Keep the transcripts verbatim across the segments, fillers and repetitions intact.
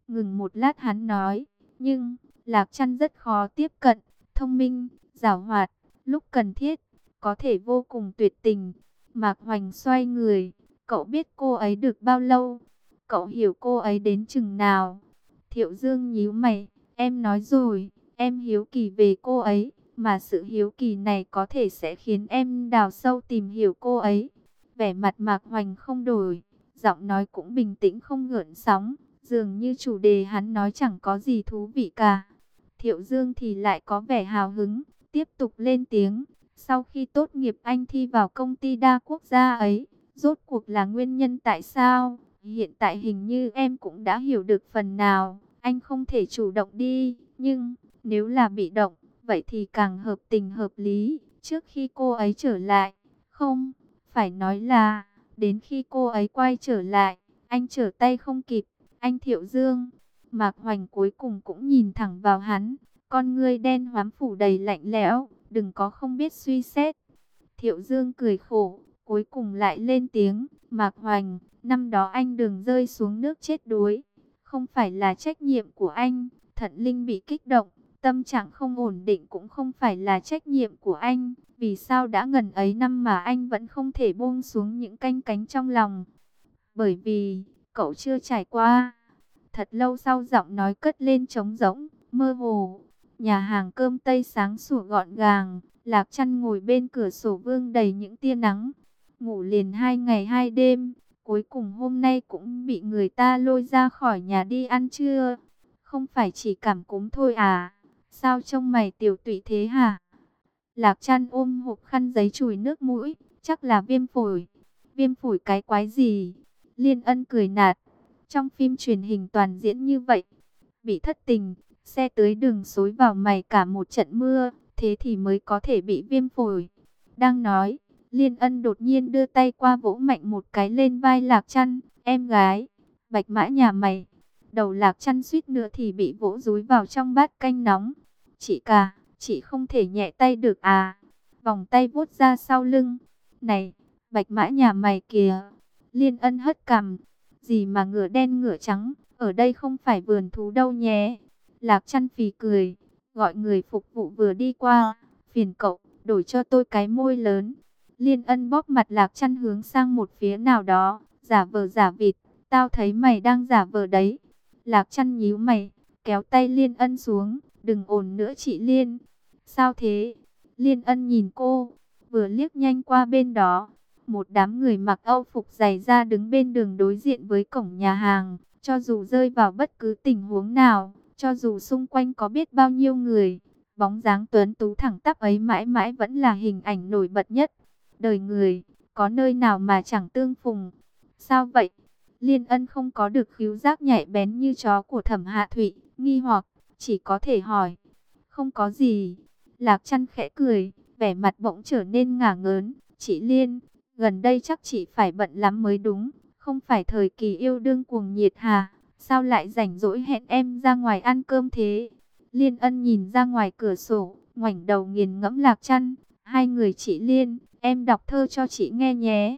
Ngừng một lát hắn nói, nhưng Lạc Trăn rất khó tiếp cận, thông minh, giảo hoạt, lúc cần thiết, có thể vô cùng tuyệt tình. Mạc Hoành xoay người, cậu biết cô ấy được bao lâu? Cậu hiểu cô ấy đến chừng nào? Thiệu Dương nhíu mày, em nói rồi, em hiếu kỳ về cô ấy, mà sự hiếu kỳ này có thể sẽ khiến em đào sâu tìm hiểu cô ấy. Vẻ mặt Mạc Hoành không đổi, giọng nói cũng bình tĩnh không gợn sóng, dường như chủ đề hắn nói chẳng có gì thú vị cả. Thiệu Dương thì lại có vẻ hào hứng, tiếp tục lên tiếng. Sau khi tốt nghiệp anh thi vào công ty đa quốc gia ấy, rốt cuộc là nguyên nhân tại sao? Hiện tại hình như em cũng đã hiểu được phần nào, anh không thể chủ động đi, nhưng nếu là bị động, vậy thì càng hợp tình hợp lý, trước khi cô ấy trở lại. Không, phải nói là, đến khi cô ấy quay trở lại, anh trở tay không kịp. Anh Thiệu Dương, Mạc Hoành cuối cùng cũng nhìn thẳng vào hắn, con ngươi đen hoám phủ đầy lạnh lẽo, đừng có không biết suy xét. Thiệu Dương cười khổ, cuối cùng lại lên tiếng, Mạc Hoành, năm đó anh đường rơi xuống nước chết đuối, không phải là trách nhiệm của anh. Thận Linh bị kích động, tâm trạng không ổn định cũng không phải là trách nhiệm của anh. Vì sao đã ngần ấy năm mà anh vẫn không thể buông xuống những canh cánh trong lòng? Bởi vì cậu chưa trải qua. Thật lâu sau giọng nói cất lên trống rỗng, mơ hồ. Nhà hàng cơm Tây sáng sủa gọn gàng, Lạc Trăn ngồi bên cửa sổ vương đầy những tia nắng. Ngủ liền hai ngày hai đêm, cuối cùng hôm nay cũng bị người ta lôi ra khỏi nhà đi ăn trưa. Không phải chỉ cảm cúm thôi à? Sao trông mày tiểu tụy thế hả? Lạc Trăn ôm hộp khăn giấy chùi nước mũi, chắc là viêm phổi. Viêm phổi cái quái gì? Liên Ân cười nạt. Trong phim truyền hình toàn diễn như vậy, bị thất tình, xe tới đường xối vào mày cả một trận mưa, thế thì mới có thể bị viêm phổi. Đang nói, Liên Ân đột nhiên đưa tay qua vỗ mạnh một cái lên vai Lạc Trăn, em gái, bạch mã nhà mày. Đầu Lạc Trăn suýt nữa thì bị vỗ dúi vào trong bát canh nóng. Chị cả, chị không thể nhẹ tay được à? Vòng tay vuốt ra sau lưng. Này, bạch mã nhà mày kìa. Liên Ân hất cằm. Gì mà ngựa đen ngựa trắng, ở đây không phải vườn thú đâu nhé. Lạc Trăn phì cười, gọi người phục vụ vừa đi qua, phiền cậu, đổi cho tôi cái môi lớn. Liên Ân bóp mặt Lạc Trăn hướng sang một phía nào đó, giả vờ giả vịt, tao thấy mày đang giả vờ đấy. Lạc Trăn nhíu mày, kéo tay Liên Ân xuống, đừng ồn nữa chị Liên. Sao thế? Liên Ân nhìn cô, vừa liếc nhanh qua bên đó. Một đám người mặc Âu phục dày da đứng bên đường đối diện với cổng nhà hàng. Cho dù rơi vào bất cứ tình huống nào, cho dù xung quanh có biết bao nhiêu người, bóng dáng tuấn tú thẳng tắp ấy mãi mãi vẫn là hình ảnh nổi bật nhất. Đời người, có nơi nào mà chẳng tương phùng. Sao vậy? Liên Ân không có được khứu giác nhạy bén như chó của Thẩm Hạ Thụy, nghi hoặc, chỉ có thể hỏi. Không có gì. Lạc Trăn khẽ cười, vẻ mặt bỗng trở nên ngả ngớn. Chị Liên, gần đây chắc chị phải bận lắm mới đúng, không phải thời kỳ yêu đương cuồng nhiệt hà, sao lại rảnh rỗi hẹn em ra ngoài ăn cơm thế? Liên Ân nhìn ra ngoài cửa sổ, ngoảnh đầu nghiền ngẫm Lạc Trăn, hai người chị Liên, em đọc thơ cho chị nghe nhé.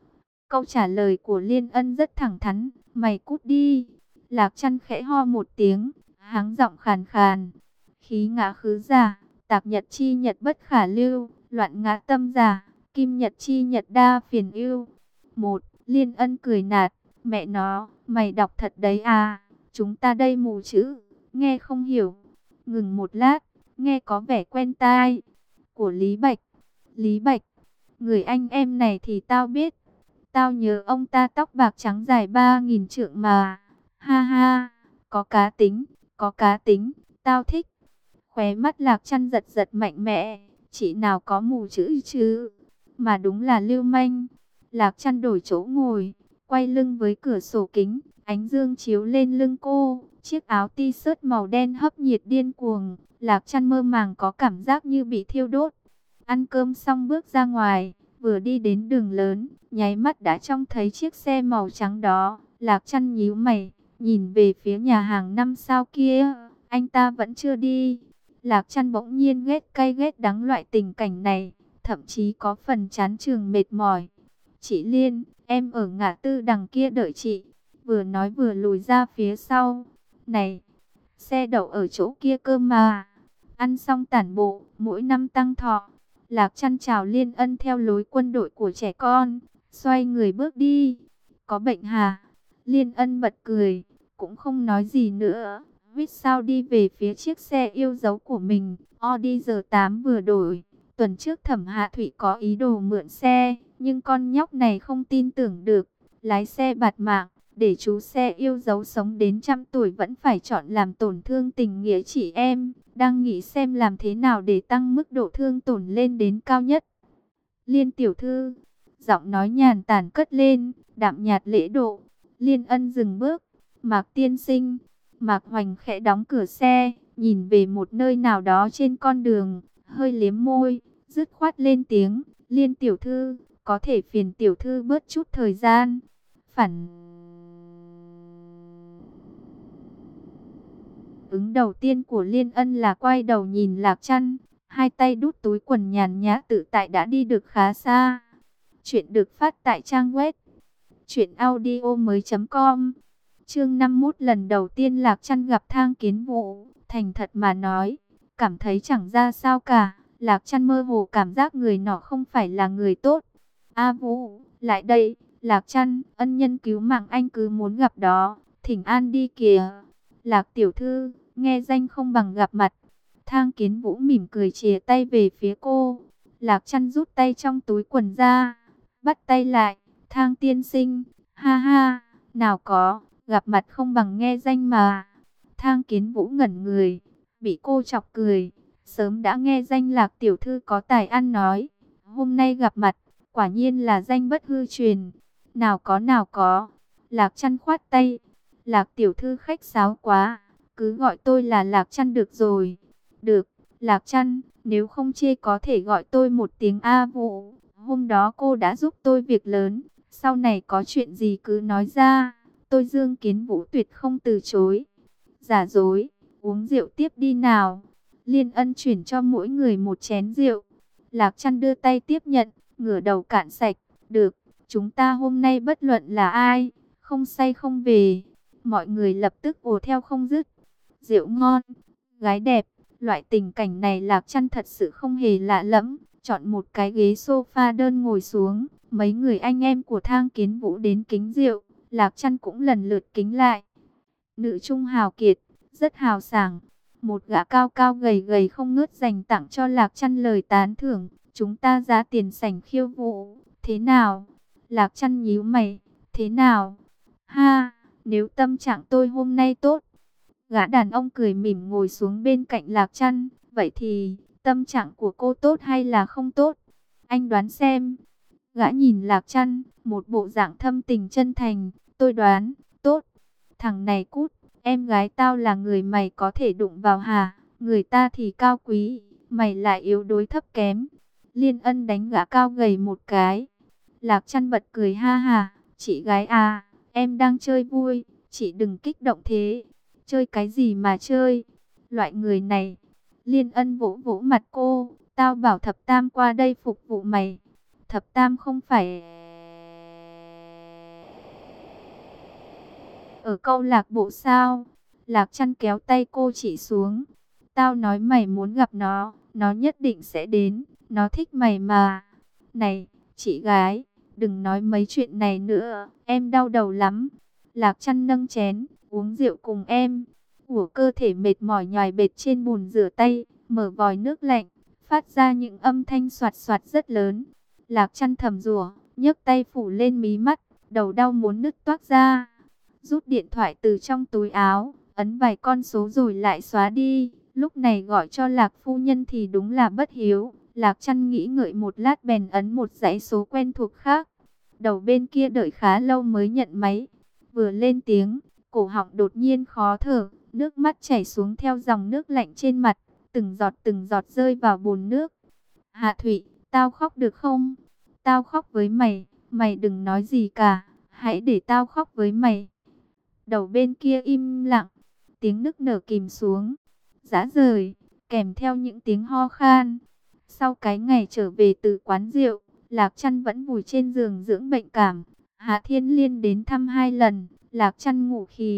Câu trả lời của Liên Ân rất thẳng thắn, mày cút đi. Lạc Trăn khẽ ho một tiếng, háng giọng khàn khàn, khí ngã khứ giả, tạc nhật chi nhật bất khả lưu, loạn ngã tâm giả. Kim nhật chi nhật đa phiền ưu. Một, Liên Ân cười nạt, mẹ nó, mày đọc thật đấy à, chúng ta đây mù chữ, nghe không hiểu. Ngừng một lát, nghe có vẻ quen tai. Của Lý Bạch. Lý Bạch, người anh em này thì tao biết. Tao nhớ ông ta tóc bạc trắng dài ba nghìn trượng mà. Ha ha, có cá tính, có cá tính, tao thích. Khóe mắt Lạc Trăn giật giật mạnh mẽ, chị nào có mù chữ chứ? Mà đúng là lưu manh. Lạc Trăn đổi chỗ ngồi, quay lưng với cửa sổ kính, ánh dương chiếu lên lưng cô, chiếc áo t-shirt màu đen hấp nhiệt điên cuồng. Lạc Trăn mơ màng có cảm giác như bị thiêu đốt. Ăn cơm xong bước ra ngoài, vừa đi đến đường lớn, nháy mắt đã trông thấy chiếc xe màu trắng đó. Lạc Trăn nhíu mày, nhìn về phía nhà hàng năm sao kia, anh ta vẫn chưa đi. Lạc Trăn bỗng nhiên ghét cay ghét đắng loại tình cảnh này, thậm chí có phần chán chường mệt mỏi. Chị Liên, em ở ngã tư đằng kia đợi chị. Vừa nói vừa lùi ra phía sau. Này, xe đậu ở chỗ kia cơ mà. Ăn xong tản bộ, mỗi năm tăng thọ. Lạc Trăn chào Liên Ân theo lối quân đội của trẻ con, xoay người bước đi. Có bệnh hả? Liên Ân bật cười, cũng không nói gì nữa. Huýt sao đi về phía chiếc xe yêu dấu của mình. Audi R tám vừa đổi. Tuần trước Thẩm Hạ Thụy có ý đồ mượn xe, nhưng con nhóc này không tin tưởng được. Lái xe bạt mạng, để chú xe yêu dấu sống đến trăm tuổi vẫn phải chọn làm tổn thương tình nghĩa chị em. Đang nghĩ xem làm thế nào để tăng mức độ thương tổn lên đến cao nhất. Liên tiểu thư, giọng nói nhàn tản cất lên, đạm nhạt lễ độ. Liên Ân dừng bước. Mạc tiên sinh. Mạc Hoành khẽ đóng cửa xe, nhìn về một nơi nào đó trên con đường, hơi liếm môi, dứt khoát lên tiếng. Liên tiểu thư, có thể phiền tiểu thư bớt chút thời gian. Phản ứng đầu tiên của Liên Ân là quay đầu nhìn Lạc Trăn, hai tay đút túi quần nhàn nhã tự tại đã đi được khá xa. Chuyện được phát tại trang web truyện audio mới chấm com. Chương năm mươi mốt, lần đầu tiên Lạc Trăn gặp Thang Kiến Vũ, thành thật mà nói, cảm thấy chẳng ra sao cả. Lạc Trăn mơ hồ cảm giác người nọ không phải là người tốt. A Vũ, lại đây. Lạc Trăn, ân nhân cứu mạng anh cứ muốn gặp đó, thỉnh an đi kìa. Lạc tiểu thư, nghe danh không bằng gặp mặt. Thang Kiến Vũ mỉm cười chìa tay về phía cô. Lạc Trăn rút tay trong túi quần ra, bắt tay lại. Thang tiên sinh, ha ha, nào có, gặp mặt không bằng nghe danh mà. Thang Kiến Vũ ngẩn người, bị cô chọc cười. Sớm đã nghe danh Lạc tiểu thư có tài ăn nói, hôm nay gặp mặt, quả nhiên là danh bất hư truyền. Nào có nào có. Lạc Trăn khoát tay. Lạc tiểu thư khách sáo quá, cứ gọi tôi là Lạc Trăn được rồi. Được, Lạc Trăn, nếu không chê có thể gọi tôi một tiếng A Vũ. Hôm đó cô đã giúp tôi việc lớn, sau này có chuyện gì cứ nói ra, tôi Dương Kiến Vũ tuyệt không từ chối. Giả dối, uống rượu tiếp đi nào. Liên Ân chuyển cho mỗi người một chén rượu. Lạc Trăn đưa tay tiếp nhận, ngửa đầu cạn sạch. Được, chúng ta hôm nay bất luận là ai, không say không về. Mọi người lập tức ồ theo không dứt. Rượu ngon, gái đẹp, loại tình cảnh này Lạc Trăn thật sự không hề lạ lẫm. Chọn một cái ghế sofa đơn ngồi xuống, mấy người anh em của Thang Kiến Vũ đến kính rượu, Lạc Trăn cũng lần lượt kính lại. Nữ trung hào kiệt, rất hào sảng. Một gã cao cao gầy gầy không ngớt dành tặng cho Lạc Trăn lời tán thưởng. Chúng ta giá tiền sảnh khiêu vũ, thế nào? Lạc Trăn nhíu mày, thế nào? Ha, nếu tâm trạng tôi hôm nay tốt. Gã đàn ông cười mỉm ngồi xuống bên cạnh Lạc Trăn. Vậy thì, tâm trạng của cô tốt hay là không tốt? Anh đoán xem. Gã nhìn Lạc Trăn, một bộ dạng thâm tình chân thành. Tôi đoán, tốt. Thằng này cút, em gái tao là người mày có thể đụng vào hả? Người ta thì cao quý, mày lại yếu đuối thấp kém. Liên Ân đánh gã cao gầy một cái. Lạc Trăn bật cười ha ha. Chị gái à, em đang chơi vui, chị đừng kích động thế. Chơi cái gì mà chơi? Loại người này. Liên Ân vỗ vỗ mặt cô. Tao bảo Thập Tam qua đây phục vụ mày. Thập Tam không phải ở câu lạc bộ sao? Lạc Trăn kéo tay cô chỉ xuống. Tao nói mày muốn gặp nó, nó nhất định sẽ đến. Nó thích mày mà. Này, chị gái, đừng nói mấy chuyện này nữa, em đau đầu lắm. Lạc Trăn nâng chén, uống rượu cùng em. Của cơ thể mệt mỏi nhòi bệt trên bùn rửa tay, mở vòi nước lạnh, phát ra những âm thanh soạt soạt rất lớn. Lạc Trăn thầm rủa, nhấc tay phủ lên mí mắt, đầu đau muốn nứt toác ra. Rút điện thoại từ trong túi áo, ấn vài con số rồi lại xóa đi. Lúc này gọi cho Lạc phu nhân thì đúng là bất hiếu. Lạc Trăn nghĩ ngợi một lát bèn ấn một dãy số quen thuộc khác. Đầu bên kia đợi khá lâu mới nhận máy. Vừa lên tiếng, cổ họng đột nhiên khó thở, nước mắt chảy xuống theo dòng nước lạnh trên mặt, từng giọt từng giọt rơi vào bồn nước. Hạ Thụy, tao khóc được không? Tao khóc với mày, mày đừng nói gì cả, hãy để tao khóc với mày. Đầu bên kia im lặng, tiếng nức nở kìm xuống, rã rời, kèm theo những tiếng ho khan. Sau cái ngày trở về từ quán rượu, Lạc Trăn vẫn vùi trên giường dưỡng bệnh cảm. Hạ Thiên Liên đến thăm hai lần, Lạc Trăn ngủ khì,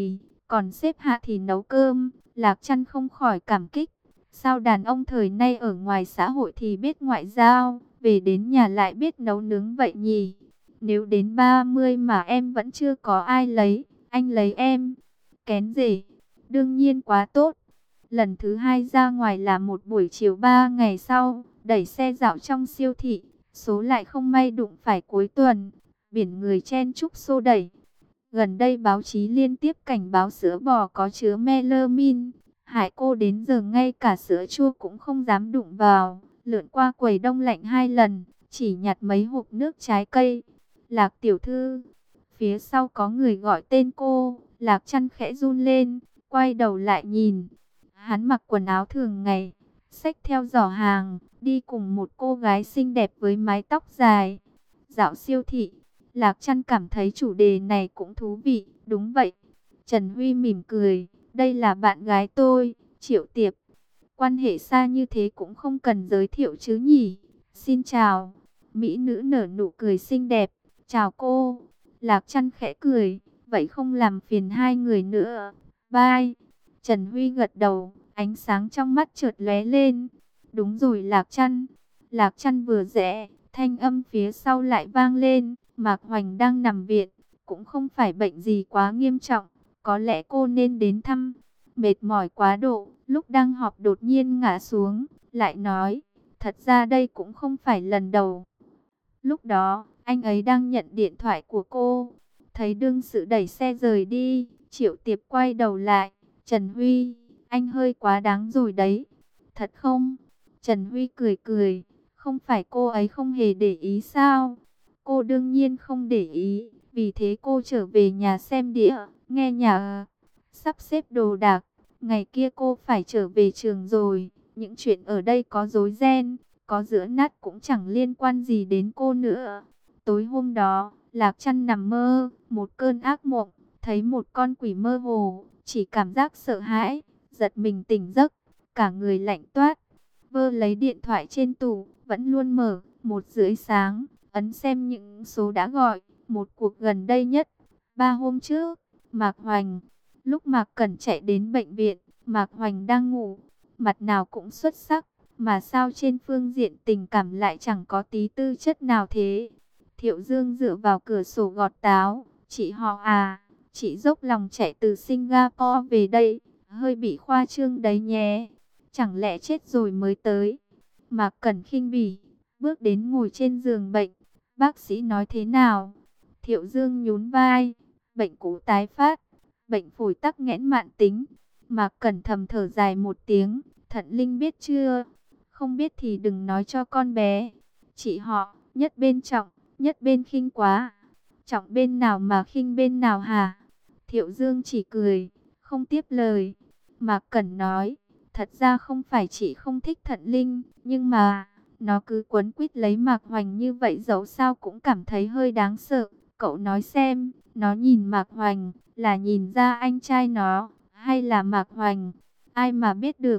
còn xếp hạ thì nấu cơm. Lạc Chăn không khỏi cảm kích. Sao đàn ông thời nay ở ngoài xã hội thì biết ngoại giao, về đến nhà lại biết nấu nướng vậy nhỉ? Nếu đến ba mươi mà em vẫn chưa có ai lấy, anh lấy em. Kén rể, đương nhiên quá tốt. Lần thứ hai ra ngoài là một buổi chiều ba ngày sau, đẩy xe dạo trong siêu thị, số lại không may đụng phải cuối tuần, biển người chen chúc xô đẩy. Gần đây báo chí liên tiếp cảnh báo sữa bò có chứa melamine, hại cô đến giờ ngay cả sữa chua cũng không dám đụng vào. Lượn qua quầy đông lạnh hai lần, chỉ nhặt mấy hộp nước trái cây. Lạc tiểu thư, phía sau có người gọi tên cô. Lạc Chăn khẽ run lên, quay đầu lại nhìn. Hắn mặc quần áo thường ngày, xách theo giỏ hàng, đi cùng một cô gái xinh đẹp với mái tóc dài. Dạo siêu thị, Lạc Chăn cảm thấy chủ đề này cũng thú vị. Đúng vậy, Trần Huy mỉm cười, đây là bạn gái tôi, Triệu Tiệp. Quan hệ xa như thế cũng không cần giới thiệu chứ nhỉ. Xin chào. Mỹ nữ nở nụ cười xinh đẹp. Chào cô. Lạc Chăn khẽ cười, vậy không làm phiền hai người nữa. Bye. Trần Huy gật đầu, ánh sáng trong mắt chợt lóe lên. Đúng rồi Lạc Chăn. Lạc Chăn vừa rẽ, thanh âm phía sau lại vang lên. Mạc Hoành đang nằm viện, cũng không phải bệnh gì quá nghiêm trọng. Có lẽ cô nên đến thăm. Mệt mỏi quá độ, lúc đang họp đột nhiên ngã xuống, lại nói, thật ra đây cũng không phải lần đầu. Lúc đó, anh ấy đang nhận điện thoại của cô, thấy đương sự đẩy xe rời đi, Triệu Tiệp quay đầu lại, Trần Huy, anh hơi quá đáng rồi đấy. Thật không? Trần Huy cười cười, không phải cô ấy không hề để ý sao? Cô đương nhiên không để ý, vì thế cô trở về nhà xem đĩa, nghe nhạc, sắp xếp đồ đạc. Ngày kia cô phải trở về trường rồi, những chuyện ở đây có rối ren, có giữa nát cũng chẳng liên quan gì đến cô nữa. Tối hôm đó, Lạc Chăn nằm mơ, một cơn ác mộng, thấy một con quỷ mơ hồ, chỉ cảm giác sợ hãi, giật mình tỉnh giấc, cả người lạnh toát. Vơ lấy điện thoại trên tủ, vẫn luôn mở, một rưỡi sáng, ấn xem những số đã gọi, một cuộc gần đây nhất, ba hôm trước, Mạc Hoành. Lúc Mạc Cẩn chạy đến bệnh viện, Mạc Hoành đang ngủ, mặt nào cũng xuất sắc, mà sao trên phương diện tình cảm lại chẳng có tí tư chất nào thế. Thiệu Dương dựa vào cửa sổ gọt táo, chị họ à, chị dốc lòng chạy từ Singapore về đây, hơi bị khoa trương đấy nhé, chẳng lẽ chết rồi mới tới. Mạc Cẩn khinh bỉ, bước đến ngồi trên giường bệnh, bác sĩ nói thế nào? Thiệu Dương nhún vai, bệnh cũ tái phát, bệnh phổi tắc nghẽn mạn tính. Mạc Cẩn thầm thở dài một tiếng, Thận Linh biết chưa? Không biết thì đừng nói cho con bé. Chị họ, nhất bên trọng, nhất bên khinh quá. Trọng bên nào mà khinh bên nào hả? Thiệu Dương chỉ cười, không tiếp lời. Mạc Cẩn nói, thật ra không phải chị không thích Thận Linh, nhưng mà nó cứ quấn quýt lấy Mạc Hoành như vậy dẫu sao cũng cảm thấy hơi đáng sợ. Cậu nói xem, nó nhìn Mạc Hoành là nhìn ra anh trai nó, hay là Mạc Hoành, ai mà biết được.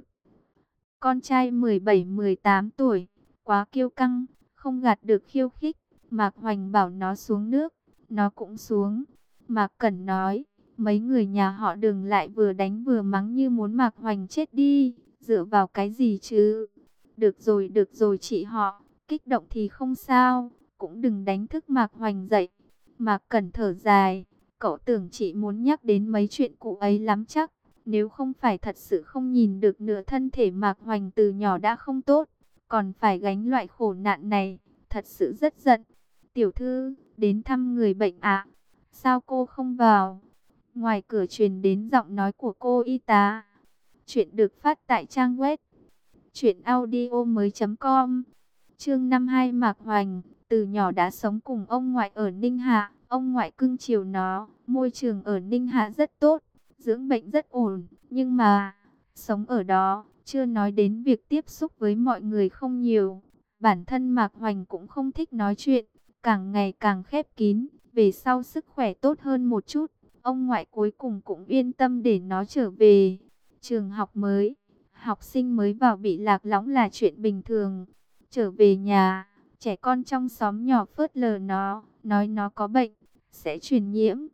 Con trai mười bảy mười tám tuổi, quá kiêu căng, không gạt được khiêu khích. Mạc Hoành bảo nó xuống nước, nó cũng xuống. Mạc Cẩn nói, mấy người nhà họ Đường lại vừa đánh vừa mắng như muốn Mạc Hoành chết đi, dựa vào cái gì chứ? Được rồi, được rồi chị họ, kích động thì không sao, cũng đừng đánh thức Mạc Hoành dậy. Mạc Cẩn thở dài, cậu tưởng chị muốn nhắc đến mấy chuyện cũ ấy lắm chắc. Nếu không phải thật sự không nhìn được nửa thân thể Mạc Hoành từ nhỏ đã không tốt, còn phải gánh loại khổ nạn này, thật sự rất giận. Tiểu thư, đến thăm người bệnh ạ. Sao cô không vào? Ngoài cửa truyền đến giọng nói của cô y tá. Chuyện được phát tại trang web truyện audio mới chấm com. Chương năm mươi hai Mạc Hoành, từ nhỏ đã sống cùng ông ngoại ở Ninh Hạ, ông ngoại cưng chiều nó, môi trường ở Ninh Hạ rất tốt, dưỡng bệnh rất ổn, nhưng mà sống ở đó, chưa nói đến việc tiếp xúc với mọi người không nhiều. Bản thân Mạc Hoành cũng không thích nói chuyện, càng ngày càng khép kín, về sau sức khỏe tốt hơn một chút, ông ngoại cuối cùng cũng yên tâm để nó trở về. Trường học mới, học sinh mới vào bị lạc lõng là chuyện bình thường. Trở về nhà, trẻ con trong xóm nhỏ phớt lờ nó, nói nó có bệnh, sẽ truyền nhiễm.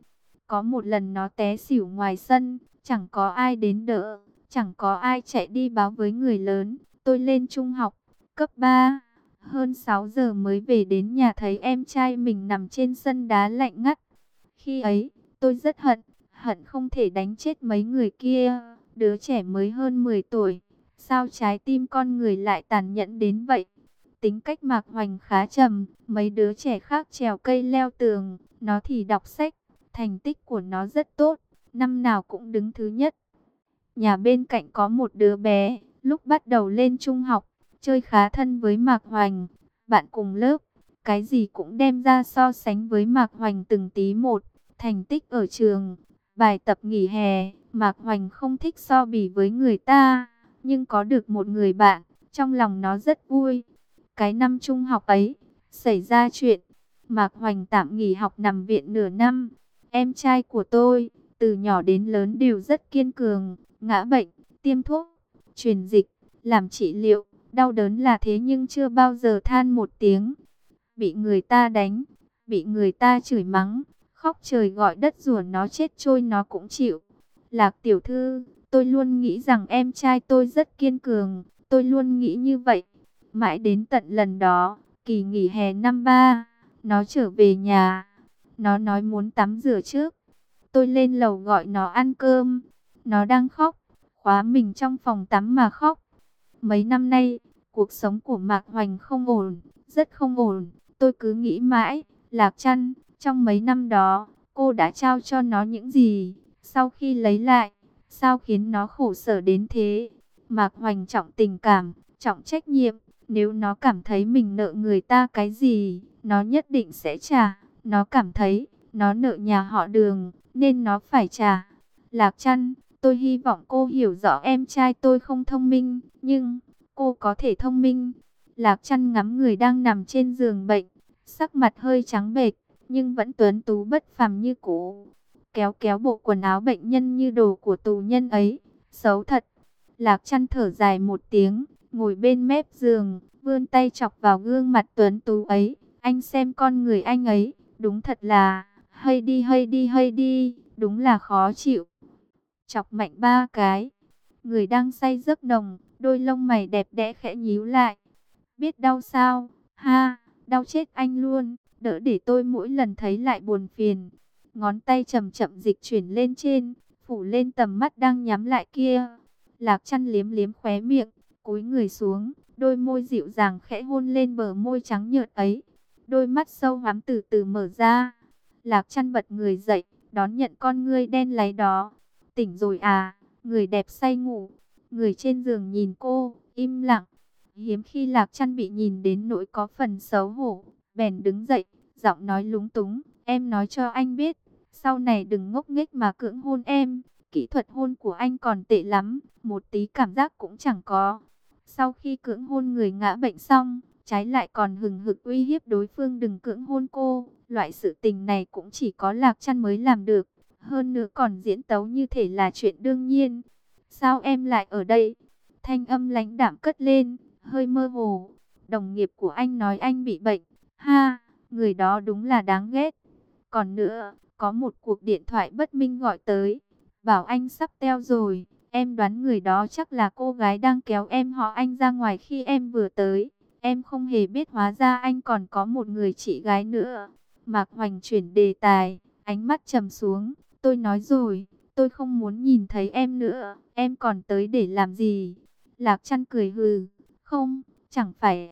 Có một lần nó té xỉu ngoài sân, chẳng có ai đến đỡ, chẳng có ai chạy đi báo với người lớn. Tôi lên trung học, cấp ba, hơn sáu giờ mới về đến nhà thấy em trai mình nằm trên sân đá lạnh ngắt. Khi ấy, tôi rất hận, hận không thể đánh chết mấy người kia. Đứa trẻ mới hơn mười tuổi, sao trái tim con người lại tàn nhẫn đến vậy? Tính cách Mạc Hoành khá trầm, mấy đứa trẻ khác trèo cây leo tường, nó thì đọc sách. Thành tích của nó rất tốt, năm nào cũng đứng thứ nhất. Nhà bên cạnh có một đứa bé, lúc bắt đầu lên trung học, chơi khá thân với Mạc Hoành, bạn cùng lớp, cái gì cũng đem ra so sánh với Mạc Hoành từng tí một. Thành tích ở trường, bài tập nghỉ hè, Mạc Hoành không thích so bì với người ta, nhưng có được một người bạn, trong lòng nó rất vui. Cái năm trung học ấy, xảy ra chuyện, Mạc Hoành tạm nghỉ học nằm viện nửa năm. Em trai của tôi, từ nhỏ đến lớn đều rất kiên cường, ngã bệnh, tiêm thuốc, truyền dịch, làm trị liệu, đau đớn là thế nhưng chưa bao giờ than một tiếng. Bị người ta đánh, bị người ta chửi mắng, khóc trời gọi đất rủa nó chết trôi nó cũng chịu. Lạc tiểu thư, tôi luôn nghĩ rằng em trai tôi rất kiên cường, tôi luôn nghĩ như vậy. Mãi đến tận lần đó, kỳ nghỉ hè năm ba, nó trở về nhà. Nó nói muốn tắm rửa trước. Tôi lên lầu gọi nó ăn cơm. Nó đang khóc, khóa mình trong phòng tắm mà khóc. Mấy năm nay, cuộc sống của Mạc Hoành không ổn, rất không ổn. Tôi cứ nghĩ mãi, Lạc Trăn, trong mấy năm đó, cô đã trao cho nó những gì? Sau khi lấy lại, sao khiến nó khổ sở đến thế? Mạc Hoành trọng tình cảm, trọng trách nhiệm. Nếu nó cảm thấy mình nợ người ta cái gì, nó nhất định sẽ trả. Nó cảm thấy, nó nợ nhà họ Đường, nên nó phải trả. Lạc Trăn, tôi hy vọng cô hiểu rõ em trai tôi không thông minh, nhưng cô có thể thông minh. Lạc Trăn ngắm người đang nằm trên giường bệnh, sắc mặt hơi trắng bệch, nhưng vẫn tuấn tú bất phàm như cũ. Kéo kéo bộ quần áo bệnh nhân như đồ của tù nhân ấy, xấu thật. Lạc Trăn thở dài một tiếng, ngồi bên mép giường, vươn tay chọc vào gương mặt tuấn tú ấy. Anh xem con người anh ấy, đúng thật là, hơi đi hơi đi hơi đi, đúng là khó chịu. Chọc mạnh ba cái, người đang say giấc nồng, đôi lông mày đẹp đẽ khẽ nhíu lại. Biết đau sao? Ha, đau chết anh luôn, đỡ để tôi mỗi lần thấy lại buồn phiền. Ngón tay chậm chậm dịch chuyển lên trên, phủ lên tầm mắt đang nhắm lại kia. Lạc Trăn liếm liếm khóe miệng, cúi người xuống, đôi môi dịu dàng khẽ hôn lên bờ môi trắng nhợt ấy. Đôi mắt sâu hoắm từ từ mở ra. Lạc Trăn bật người dậy, đón nhận con ngươi đen láy đó. Tỉnh rồi à? Người đẹp say ngủ. Người trên giường nhìn cô, im lặng. Hiếm khi Lạc Trăn bị nhìn đến nỗi có phần xấu hổ, bèn đứng dậy, giọng nói lúng túng. Em nói cho anh biết, sau này đừng ngốc nghếch mà cưỡng hôn em. Kỹ thuật hôn của anh còn tệ lắm, một tí cảm giác cũng chẳng có. Sau khi cưỡng hôn người ngã bệnh xong, trái lại còn hừng hực uy hiếp đối phương đừng cưỡng hôn cô. Loại sự tình này cũng chỉ có Lạc Trăn mới làm được. Hơn nữa còn diễn tấu như thể là chuyện đương nhiên. Sao em lại ở đây? Thanh âm lãnh đạm cất lên, hơi mơ hồ. Đồng nghiệp của anh nói anh bị bệnh. Ha, người đó đúng là đáng ghét. Còn nữa, có một cuộc điện thoại bất minh gọi tới, bảo anh sắp teo rồi. Em đoán người đó chắc là cô gái đang kéo em họ anh ra ngoài khi em vừa tới. Em không hề biết hóa ra anh còn có một người chị gái nữa. Mạc Hoành chuyển đề tài, ánh mắt trầm xuống. Tôi nói rồi, tôi không muốn nhìn thấy em nữa. Em còn tới để làm gì? Lạc Trăn cười hừ. Không, chẳng phải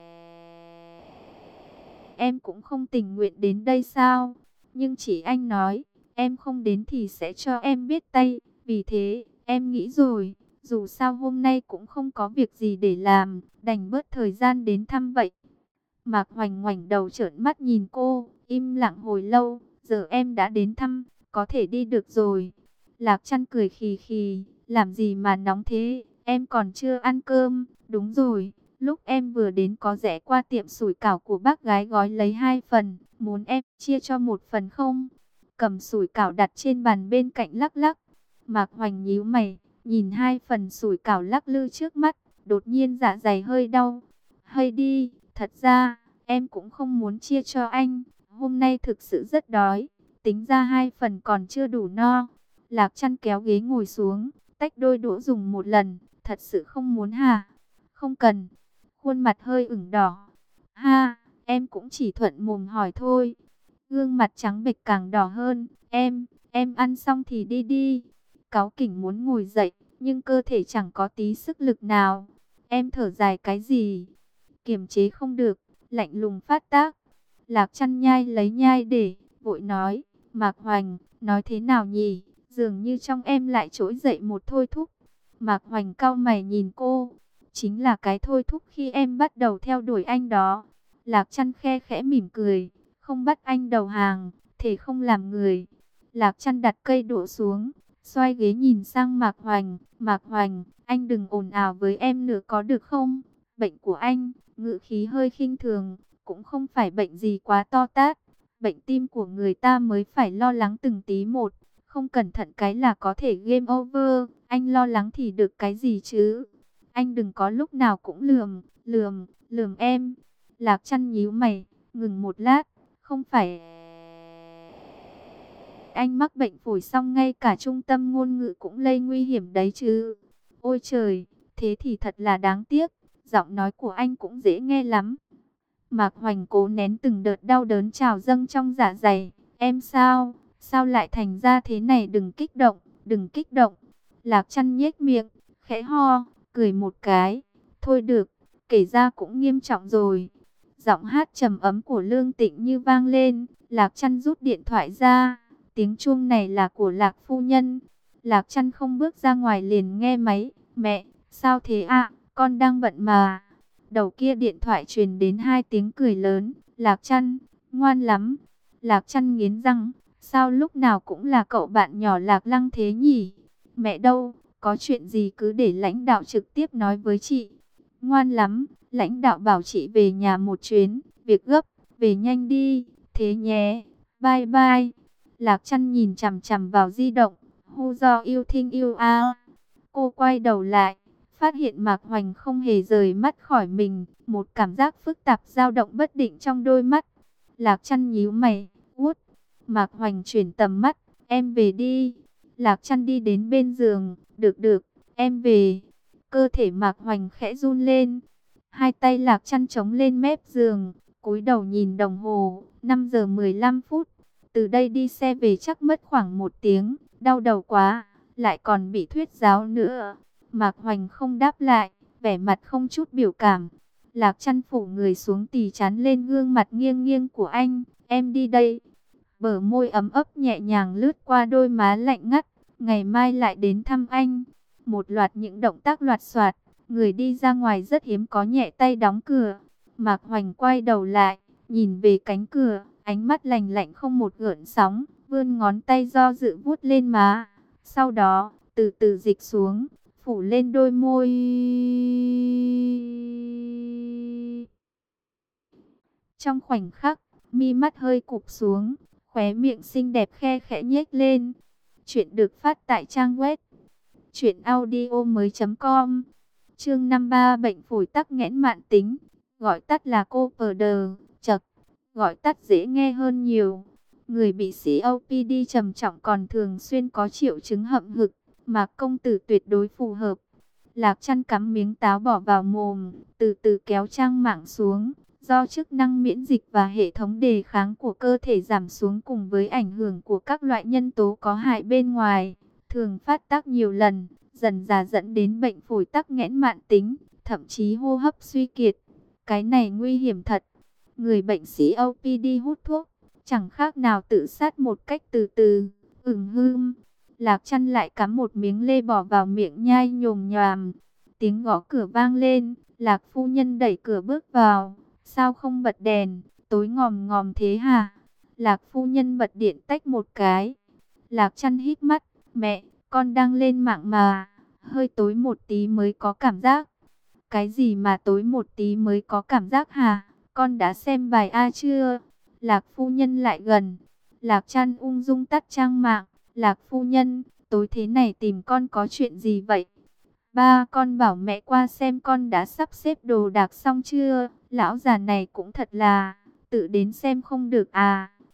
em cũng không tình nguyện đến đây sao? Nhưng chỉ anh nói, em không đến thì sẽ cho em biết tay. Vì thế, em nghĩ rồi, dù sao hôm nay cũng không có việc gì để làm, đành bớt thời gian đến thăm vậy. Mạc Hoành ngoảnh đầu trợn mắt nhìn cô, im lặng hồi lâu. Giờ em đã đến thăm, có thể đi được rồi. Lạc Trăn cười khì khì, làm gì mà nóng thế, em còn chưa ăn cơm. Đúng rồi, lúc em vừa đến có rẽ qua tiệm sủi cảo của bác gái gói lấy hai phần, muốn em chia cho một phần không? Cầm sủi cảo đặt trên bàn bên cạnh lắc lắc. Mạc Hoành nhíu mày, nhìn hai phần sủi cảo lắc lư trước mắt, đột nhiên dạ dày hơi đau. Hay đi, thật ra, em cũng không muốn chia cho anh, hôm nay thực sự rất đói. tính ra hai phần còn chưa đủ no. Lạc Chăn kéo ghế ngồi xuống, tách đôi đũa dùng một lần. Thật sự không muốn hả? Không cần. Khuôn mặt hơi ửng đỏ. Ha, em cũng chỉ thuận mồm hỏi thôi. Gương mặt trắng bệch càng đỏ hơn. Em, em ăn xong thì đi đi. Cáu kỉnh muốn ngồi dậy, nhưng cơ thể chẳng có tí sức lực nào. Em thở dài cái gì? Kiềm chế không được, lạnh lùng phát tác. Lạc Chăn nhai lấy nhai để, vội nói. Mạc Hoành, nói thế nào nhỉ? Dường như trong em lại trỗi dậy một thôi thúc. Mạc Hoành cau mày nhìn cô. Chính là cái thôi thúc khi em bắt đầu theo đuổi anh đó. Lạc Chăn khe khẽ mỉm cười. Không bắt anh đầu hàng, thể không làm người. Lạc Chăn đặt cây đũa xuống, xoay ghế nhìn sang Mạc Hoành. Mạc Hoành, anh đừng ồn ào với em nữa có được không? Bệnh của anh, ngữ khí hơi khinh thường, cũng không phải bệnh gì quá to tát. Bệnh tim của người ta mới phải lo lắng từng tí một. Không cẩn thận cái là có thể game over. Anh lo lắng thì được cái gì chứ? Anh đừng có lúc nào cũng lườm, lườm, lườm em. Lạc Chăn nhíu mày, ngừng một lát. Không phải anh mắc bệnh phổi xong ngay cả trung tâm ngôn ngữ cũng lây nguy hiểm đấy chứ? Ôi trời, thế thì thật là đáng tiếc. Giọng nói của anh cũng dễ nghe lắm. Mạc Hoành cố nén từng đợt đau đớn trào dâng trong dạ dày. Em sao? Sao lại thành ra thế này? Đừng kích động, đừng kích động. Lạc Chăn nhếch miệng, khẽ ho, cười một cái. Thôi được, kể ra cũng nghiêm trọng rồi. Giọng hát trầm ấm của Lương Tịnh Như vang lên. Lạc Chăn rút điện thoại ra. Tiếng chuông này là của Lạc phu nhân. Lạc Chăn không bước ra ngoài liền nghe máy. Mẹ, sao thế ạ? Con đang bận mà. Đầu kia điện thoại truyền đến hai tiếng cười lớn. Lạc Chăn, ngoan lắm. Lạc Chăn nghiến răng. Sao lúc nào cũng là cậu bạn nhỏ Lạc Lăng thế nhỉ? Mẹ đâu, có chuyện gì cứ để lãnh đạo trực tiếp nói với chị. Ngoan lắm, lãnh đạo bảo chị về nhà một chuyến. Việc gấp, về nhanh đi. Thế nhé, bye bye. Lạc Chăn nhìn chằm chằm vào di động. Who do you think you are? Cô quay đầu lại, phát hiện Mạc Hoành không hề rời mắt khỏi mình. Một cảm giác phức tạp dao động bất định trong đôi mắt. Lạc Chăn nhíu mày, út. Mạc Hoành chuyển tầm mắt, em về đi. Lạc Chăn đi đến bên giường, được được, em về. Cơ thể Mạc Hoành khẽ run lên. Hai tay Lạc Chăn chống lên mép giường, cúi đầu nhìn đồng hồ, năm giờ mười lăm phút. Từ đây đi xe về chắc mất khoảng một tiếng, đau đầu quá, lại còn bị thuyết giáo nữa. Mạc Hoành không đáp lại, vẻ mặt không chút biểu cảm. Lạc Chăn phủ người xuống tì chán lên gương mặt nghiêng nghiêng của anh. Em đi đây. Bờ môi ấm ấp nhẹ nhàng lướt qua đôi má lạnh ngắt. Ngày mai lại đến thăm anh. Một loạt những động tác loạt soạt. Người đi ra ngoài rất hiếm có nhẹ tay đóng cửa. Mạc Hoành quay đầu lại, nhìn về cánh cửa. Ánh mắt lạnh lạnh không một gợn sóng. Vươn ngón tay do dự vuốt lên má. Sau đó, từ từ dịch xuống, phủ lên đôi môi. Trong khoảnh khắc, mi mắt hơi cụp xuống, khóe miệng xinh đẹp khe khẽ nhếch lên. Chuyện được phát tại trang web truyện audio mới chấm com. Chương năm mươi ba, bệnh phổi tắc nghẽn mãn tính, gọi tắt là cô pê đê, chật, gọi tắt dễ nghe hơn nhiều. Người bị xê ô pê đê trầm trọng còn thường xuyên có triệu chứng hậm hực, mà công tử tuyệt đối phù hợp. Lạc Chăn cắm miếng táo bỏ vào mồm, từ từ kéo trang mạng xuống. Do chức năng miễn dịch và hệ thống đề kháng của cơ thể giảm xuống cùng với ảnh hưởng của các loại nhân tố có hại bên ngoài, thường phát tác nhiều lần, dần dà dẫn đến bệnh phổi tắc nghẽn mãn tính, thậm chí hô hấp suy kiệt. Cái này nguy hiểm thật. Người bệnh xê ô pê đê hút thuốc, chẳng khác nào tự sát một cách từ từ, ửng hưm. Lạc Chăn lại cắm một miếng lê bỏ vào miệng nhai nhồm nhòm. Tiếng gõ cửa vang lên, Lạc phu nhân đẩy cửa bước vào. Sao không bật đèn, tối ngòm ngòm thế hả? Lạc phu nhân bật điện tách một cái. Lạc Chăn hít mắt, mẹ, con đang lên mạng mà, hơi tối một tí mới có cảm giác. Cái gì mà tối một tí mới có cảm giác hả? Con đã xem bài A chưa? Lạc phu nhân lại gần. Lạc Chăn ung dung tắt trang mạng. Lạc phu nhân, tối thế này tìm con có chuyện gì vậy? Ba, con bảo mẹ qua xem con đã sắp xếp đồ đạc xong chưa? Lão già này cũng thật là, tự đến xem không được à?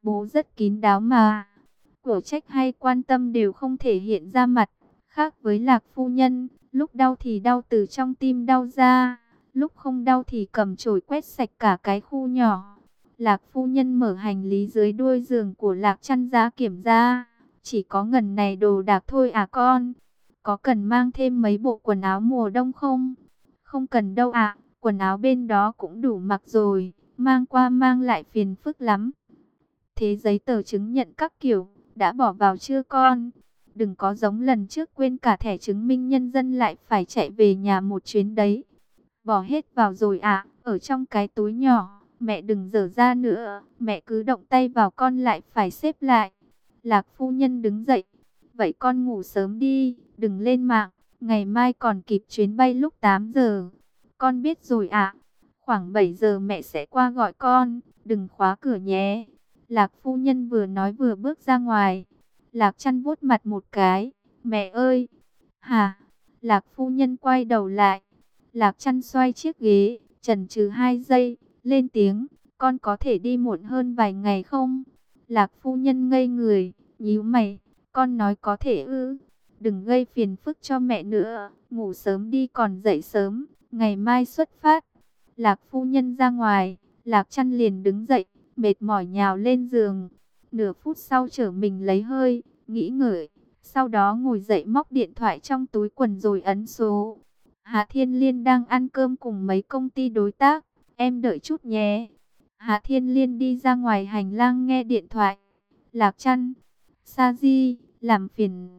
bố rất kín đáo mà. Của trách hay quan tâm đều không thể hiện ra mặt. Khác với Lạc phu nhân, lúc đau thì đau từ trong tim đau ra, lúc không đau thì cầm chổi quét sạch cả cái khu nhỏ. Lạc phu nhân mở hành lý dưới đuôi giường của Lạc Chăn ra kiểm tra. Chỉ có ngần này đồ đạc thôi à con? Có cần mang thêm mấy bộ quần áo mùa đông không? Không cần đâu ạ, quần áo bên đó cũng đủ mặc rồi, mang qua mang lại phiền phức lắm. Thế giấy tờ chứng nhận các kiểu, đã bỏ vào chưa con? Đừng có giống lần trước quên cả thẻ chứng minh nhân dân lại phải chạy về nhà một chuyến đấy. Bỏ hết vào rồi ạ, ở trong cái túi nhỏ, mẹ đừng dở ra nữa, mẹ cứ động tay vào con lại phải xếp lại. Lạc phu nhân đứng dậy, vậy con ngủ sớm đi, đừng lên mạng, ngày mai còn kịp chuyến bay lúc tám giờ. Con biết rồi ạ, khoảng bảy giờ mẹ sẽ qua gọi con, đừng khóa cửa nhé. Lạc phu nhân vừa nói vừa bước ra ngoài. Lạc Chăn vuốt mặt một cái, mẹ ơi! Hả? Lạc phu nhân quay đầu lại. Lạc Chăn xoay chiếc ghế, chần chừ hai giây, lên tiếng, con có thể đi muộn hơn vài ngày không? Lạc phu nhân ngây người, nhíu mày, con nói có thể ư? Đừng gây phiền phức cho mẹ nữa, ngủ sớm đi còn dậy sớm, ngày mai xuất phát. Lạc phu nhân ra ngoài, Lạc Chăn liền đứng dậy, mệt mỏi nhào lên giường. Nửa phút sau trở mình lấy hơi, nghĩ ngợi, sau đó ngồi dậy móc điện thoại trong túi quần rồi ấn số. Hạ Thiên Liên đang ăn cơm cùng mấy công ty đối tác, em đợi chút nhé. Hạ Thiên Liên đi ra ngoài hành lang nghe điện thoại. Lạc Chăn, Sa Di, làm phiền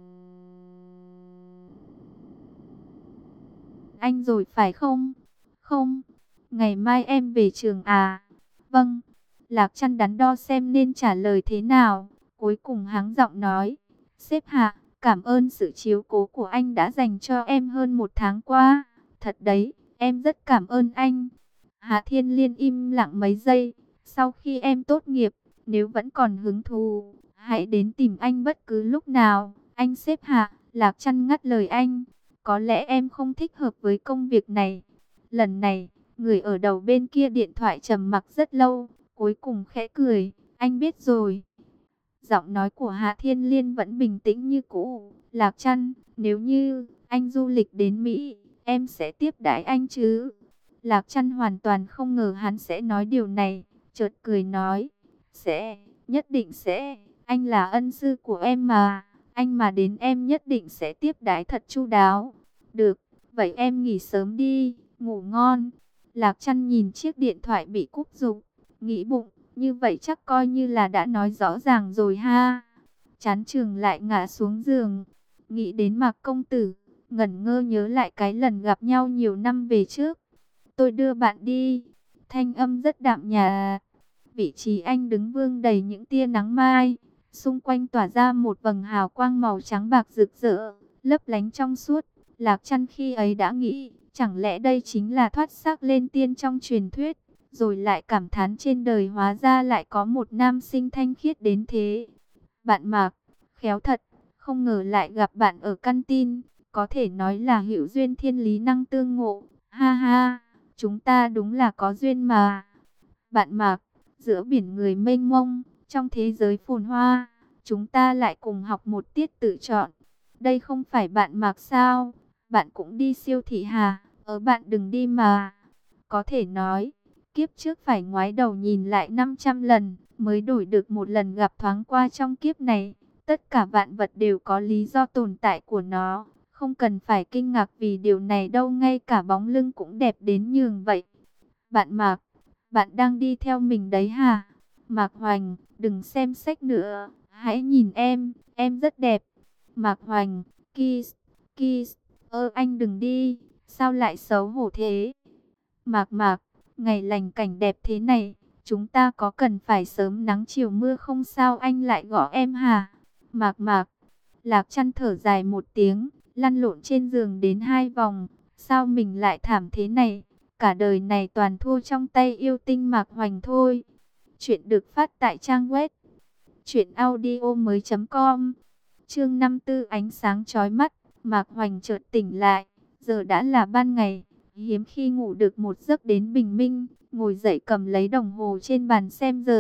anh rồi phải không? Không, ngày mai em về trường à? Vâng. Lạc Chăn đắn đo xem nên trả lời thế nào, cuối cùng hắng giọng nói, sếp Hạ, cảm ơn sự chiếu cố của anh đã dành cho em hơn một tháng qua, thật đấy, em rất cảm ơn anh. Hạ Thiên Liên im lặng mấy giây, sau khi em tốt nghiệp, nếu vẫn còn hứng thú, hãy đến tìm anh bất cứ lúc nào. Anh sếp Hạ, Lạc Chăn ngắt lời anh, có lẽ em không thích hợp với công việc này. Lần này, người ở đầu bên kia điện thoại trầm mặc rất lâu, cuối cùng khẽ cười, anh biết rồi. Giọng nói của Hạ Thiên Liên vẫn bình tĩnh như cũ. Lạc Chăn, nếu như anh du lịch đến Mỹ, em sẽ tiếp đãi anh chứ? Lạc Chăn hoàn toàn không ngờ hắn sẽ nói điều này, chợt cười nói, sẽ, nhất định sẽ, anh là ân sư của em mà, anh mà đến em nhất định sẽ tiếp đãi thật chu đáo. Được, vậy em nghỉ sớm đi, ngủ ngon. Lạc Chăn nhìn chiếc điện thoại bị cúp rụng, nghĩ bụng, như vậy chắc coi như là đã nói rõ ràng rồi ha. Chán trường lại ngã xuống giường, nghĩ đến Mạc công tử, ngẩn ngơ nhớ lại cái lần gặp nhau nhiều năm về trước. Tôi đưa bạn đi. Thanh âm rất đạm nhạt. Vị trí anh đứng vương đầy những tia nắng mai, xung quanh tỏa ra một vầng hào quang màu trắng bạc rực rỡ, lấp lánh trong suốt. Lạc Chăn khi ấy đã nghĩ, chẳng lẽ đây chính là thoát xác lên tiên trong truyền thuyết, rồi lại cảm thán trên đời hóa ra lại có một nam sinh thanh khiết đến thế. Bạn Mạc, khéo thật, không ngờ lại gặp bạn ở căn tin, có thể nói là hữu duyên thiên lý năng tương ngộ, ha ha, chúng ta đúng là có duyên mà. Bạn Mạc, giữa biển người mênh mông, trong thế giới phồn hoa, chúng ta lại cùng học một tiết tự chọn. Đây không phải bạn Mạc sao? Bạn cũng đi siêu thị hà? Ở bạn đừng đi mà. Có thể nói, kiếp trước phải ngoái đầu nhìn lại năm trăm lần, mới đổi được một lần gặp thoáng qua trong kiếp này. Tất cả vạn vật đều có lý do tồn tại của nó. Không cần phải kinh ngạc vì điều này đâu, ngay cả bóng lưng cũng đẹp đến nhường vậy. Bạn Mạc, bạn đang đi theo mình đấy hả? Mạc Hoành, đừng xem sách nữa, hãy nhìn em, em rất đẹp. Mạc Hoành, kiss, kiss, ơ anh đừng đi, sao lại xấu hổ thế? Mạc Mạc, ngày lành cảnh đẹp thế này, chúng ta có cần phải sớm nắng chiều mưa không sao anh lại gõ em hả? Mạc Mạc, Lạc Chăn thở dài một tiếng, lăn lộn trên giường đến hai vòng, sao mình lại thảm thế này? Cả đời này toàn thua trong tay yêu tinh Mạc Hoành thôi. Chuyện được phát tại trang web truyện audio mới chấm com. Chương năm tư, ánh sáng chói mắt. Mạc Hoành chợt tỉnh lại, giờ đã là ban ngày, hiếm khi ngủ được một giấc đến bình minh, ngồi dậy cầm lấy đồng hồ trên bàn xem giờ,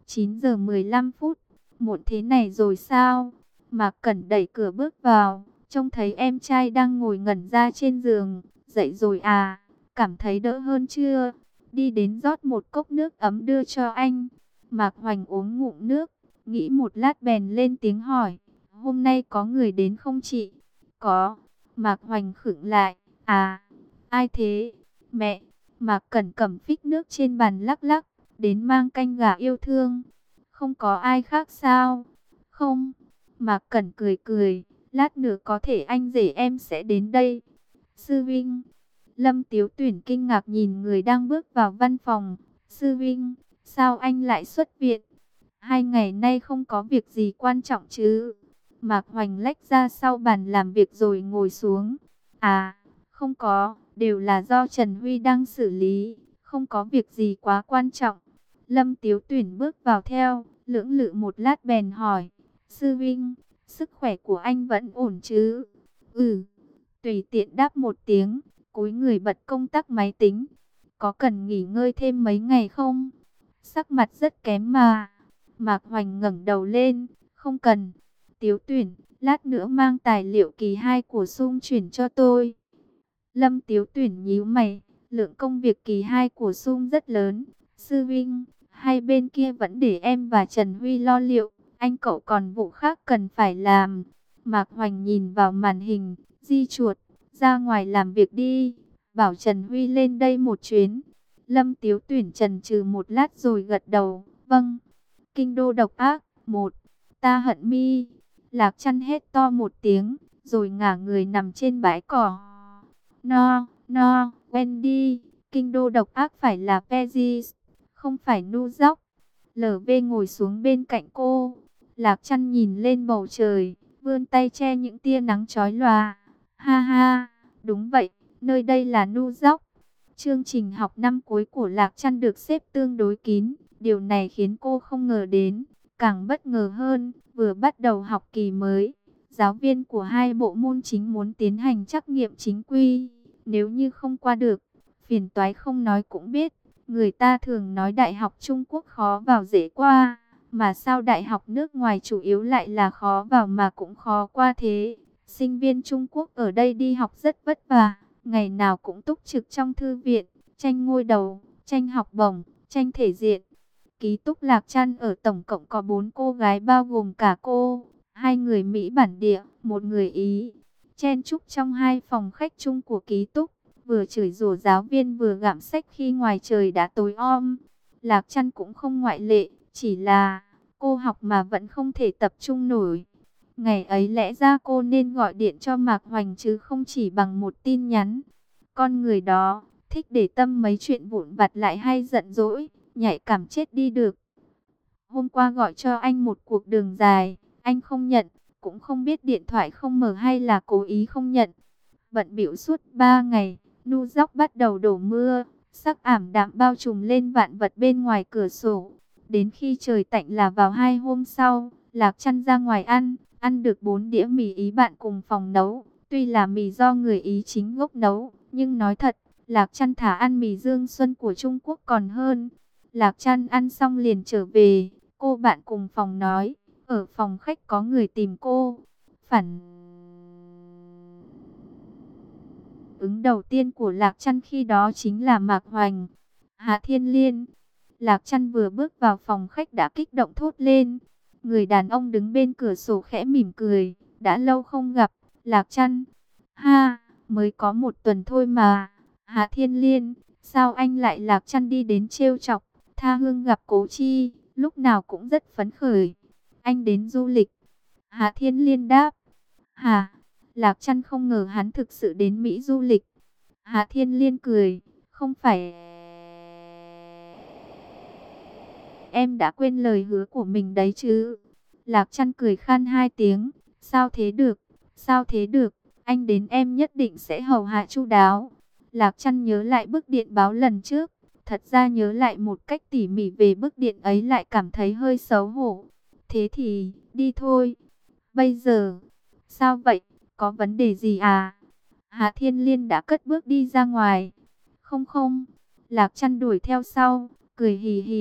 chín giờ mười lăm phút, muộn thế này rồi sao? Mạc Cẩn đẩy cửa bước vào, trông thấy em trai đang ngồi ngẩn ra trên giường. Dậy rồi à, cảm thấy đỡ hơn chưa? Đi đến rót một cốc nước ấm đưa cho anh. Mạc Hoành uống ngụm nước, nghĩ một lát bèn lên tiếng hỏi, hôm nay có người đến không chị? Có. Mạc Hoành khựng lại, à, ai thế? Mẹ. Mạc Cẩn cầm phích nước trên bàn lắc lắc, đến mang canh gà yêu thương. Không có ai khác sao? Không. Mạc Cẩn cười cười, lát nữa có thể anh rể em sẽ đến đây. Sư Vinh. Lâm Tiếu Tuyển kinh ngạc nhìn người đang bước vào văn phòng. Sư Vinh, sao anh lại xuất viện? Hai ngày nay không có việc gì quan trọng chứ? Mạc Hoành lách ra sau bàn làm việc rồi ngồi xuống. À, không có, đều là do Trần Huy đang xử lý, không có việc gì quá quan trọng. Lâm Tiếu Tuyển bước vào theo, lưỡng lự một lát bèn hỏi, Sư Vinh, sức khỏe của anh vẫn ổn chứ? Ừ, tùy tiện đáp một tiếng, cúi người bật công tắc máy tính. Có cần nghỉ ngơi thêm mấy ngày không? Sắc mặt rất kém mà. Mạc Hoành ngẩng đầu lên, không cần. Tiếu Tuyển, lát nữa mang tài liệu kỳ hai của Sung chuyển cho tôi. Lâm Tiếu Tuyển nhíu mày, lượng công việc kỳ hai của Sung rất lớn. Sư Vinh, hai bên kia vẫn để em và Trần Huy lo liệu, anh cậu còn vụ khác cần phải làm. Mạc Hoành nhìn vào màn hình, di chuột, ra ngoài làm việc đi, bảo Trần Huy lên đây một chuyến. Lâm Tiếu Tuyển chần chừ một lát rồi gật đầu, vâng. Kinh đô độc ác, một, ta hận mi. Lạc Chăn hét to một tiếng, rồi ngả người nằm trên bãi cỏ. No, no, Wendy, kinh đô độc ác phải là Paris, không phải New York. lờ vê ngồi xuống bên cạnh cô. Lạc Chăn nhìn lên bầu trời, vươn tay che những tia nắng chói lòa. Ha ha, đúng vậy, nơi đây là New York. Chương trình học năm cuối của Lạc Chăn được xếp tương đối kín. Điều này khiến cô không ngờ đến. Càng bất ngờ hơn, vừa bắt đầu học kỳ mới, giáo viên của hai bộ môn chính muốn tiến hành trắc nghiệm chính quy. Nếu như không qua được, phiền toái không nói cũng biết. Người ta thường nói đại học Trung Quốc khó vào dễ qua, mà sao đại học nước ngoài chủ yếu lại là khó vào mà cũng khó qua thế? Sinh viên Trung Quốc ở đây đi học rất vất vả, ngày nào cũng túc trực trong thư viện, tranh ngôi đầu, tranh học bổng, tranh thể diện. Ký túc Lạc Chăn ở tổng cộng có bốn cô gái bao gồm cả cô, hai người Mỹ bản địa, một người Ý. Chen chúc trong hai phòng khách chung của ký túc, vừa chửi rủa giáo viên vừa gặm sách khi ngoài trời đã tối om. Lạc Chăn cũng không ngoại lệ, chỉ là cô học mà vẫn không thể tập trung nổi. Ngày ấy lẽ ra cô nên gọi điện cho Mạc Hoành chứ không chỉ bằng một tin nhắn. Con người đó, thích để tâm mấy chuyện vụn vặt lại hay giận dỗi, nhạy cảm chết đi được. Hôm qua gọi cho anh một cuộc đường dài, anh không nhận, cũng không biết điện thoại không mở hay là cố ý không nhận. Bận bịu suốt ba ngày, New York bắt đầu đổ mưa, sắc ảm đạm bao trùm lên vạn vật bên ngoài cửa sổ. Đến khi trời tạnh là vào hai hôm sau, Lạc Chăn ra ngoài ăn, ăn được bốn đĩa mì Ý bạn cùng phòng nấu. Tuy là mì do người Ý chính gốc nấu, nhưng nói thật, Lạc Chăn thả ăn mì Dương Xuân của Trung Quốc còn hơn. Lạc Chăn ăn xong liền trở về, cô bạn cùng phòng nói, ở phòng khách có người tìm cô. Phản ứng đầu tiên của Lạc Chăn khi đó chính là Mạc Hoành. Hạ Thiên Liên. Lạc Chăn vừa bước vào phòng khách đã kích động thốt lên. Người đàn ông đứng bên cửa sổ khẽ mỉm cười, đã lâu không gặp, Lạc Chăn. Ha, mới có một tuần thôi mà. Hạ Thiên Liên, sao anh lại Lạc Chăn đi đến trêu chọc? Tha Hương gặp Cố Chi, lúc nào cũng rất phấn khởi. Anh đến du lịch. Hạ Thiên Liên đáp. Hà, Lạc Chăn không ngờ hắn thực sự đến Mỹ du lịch. Hạ Thiên Liên cười, không phải em đã quên lời hứa của mình đấy chứ? Lạc Chăn cười khan hai tiếng, sao thế được, sao thế được, anh đến em nhất định sẽ hầu hạ chu đáo. Lạc Chăn nhớ lại bức điện báo lần trước, thật ra nhớ lại một cách tỉ mỉ về bức điện ấy lại cảm thấy hơi xấu hổ. Thế thì, đi thôi. Bây giờ, sao vậy, có vấn đề gì à? Hạ Thiên Liên đã cất bước đi ra ngoài. Không không, Lạc Chăn đuổi theo sau, cười hì hì,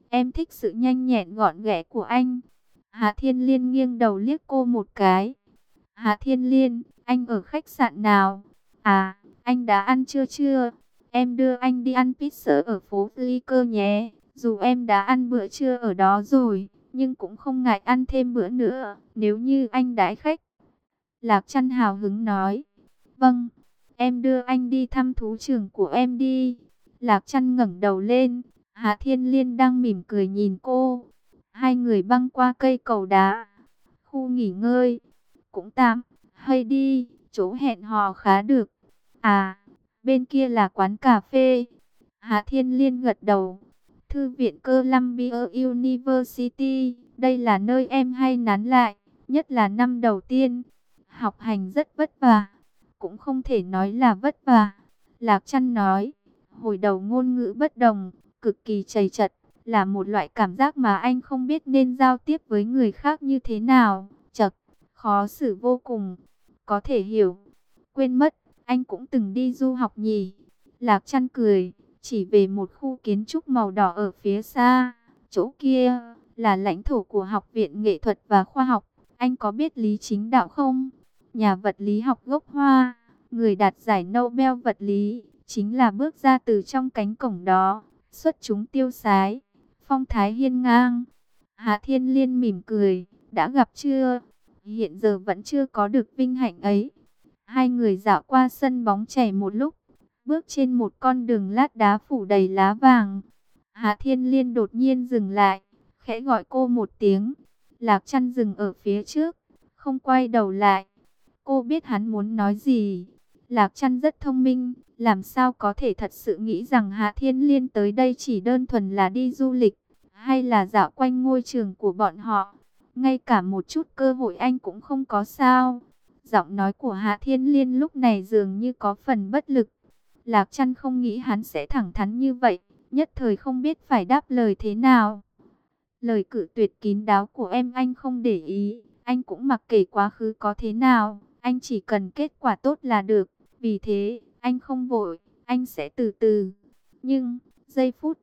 Em thích sự nhanh nhẹn gọn ghẽ của anh. Hà Thiên Liên nghiêng đầu liếc cô một cái. Hà Thiên Liên, anh ở khách sạn nào? À, anh đã ăn trưa chưa? Em đưa anh đi ăn pizza ở phố Flicker nhé. Dù em đã ăn bữa trưa ở đó rồi, nhưng cũng không ngại ăn thêm bữa nữa, nếu như anh đãi khách. Lạc Trăn hào hứng nói. Vâng, em đưa anh đi thăm thú trưởng của em đi. Lạc Trăn ngẩng đầu lên, Hạ Thiên Liên đang mỉm cười nhìn cô. Hai người băng qua cây cầu đá. Khu nghỉ ngơi, cũng tạm, hay đi, chỗ hẹn hò khá được. À, bên kia là quán cà phê. Hạ Thiên Liên gật đầu. Thư viện Columbia University, đây là nơi em hay nán lại, nhất là năm đầu tiên. Học hành rất vất vả, cũng không thể nói là vất vả. Lạc Trăn nói, hồi đầu ngôn ngữ bất đồng, cực kỳ trầy trật, là một loại cảm giác mà anh không biết nên giao tiếp với người khác như thế nào. Chật, khó xử vô cùng, có thể hiểu. Quên mất, anh cũng từng đi du học nhỉ. Lạc Trăn cười, chỉ về một khu kiến trúc màu đỏ ở phía xa. Chỗ kia là lãnh thổ của Học viện Nghệ thuật và Khoa học. Anh có biết Lý Chính Đạo không? Nhà vật lý học gốc Hoa, người đạt giải Nobel vật lý, chính là bước ra từ trong cánh cổng đó. Xuất chúng tiêu sái, phong thái hiên ngang. Hạ Thiên Liên mỉm cười, đã gặp chưa? Hiện giờ vẫn chưa có được vinh hạnh ấy. Hai người dạo qua sân bóng chảy một lúc, bước trên một con đường lát đá phủ đầy lá vàng. Hạ Thiên Liên đột nhiên dừng lại, khẽ gọi cô một tiếng. Lạc Trăn dừng ở phía trước, không quay đầu lại. Cô biết hắn muốn nói gì. Lạc Trăn rất thông minh, làm sao có thể thật sự nghĩ rằng Hạ Thiên Liên tới đây chỉ đơn thuần là đi du lịch, hay là dạo quanh ngôi trường của bọn họ. Ngay cả một chút cơ hội anh cũng không có sao. Giọng nói của Hạ Thiên Liên lúc này dường như có phần bất lực. Lạc Trăn không nghĩ hắn sẽ thẳng thắn như vậy, nhất thời không biết phải đáp lời thế nào. Lời cự tuyệt kín đáo của em anh không để ý, anh cũng mặc kệ quá khứ có thế nào, anh chỉ cần kết quả tốt là được. Vì thế, anh không vội, anh sẽ từ từ. Nhưng, giây phút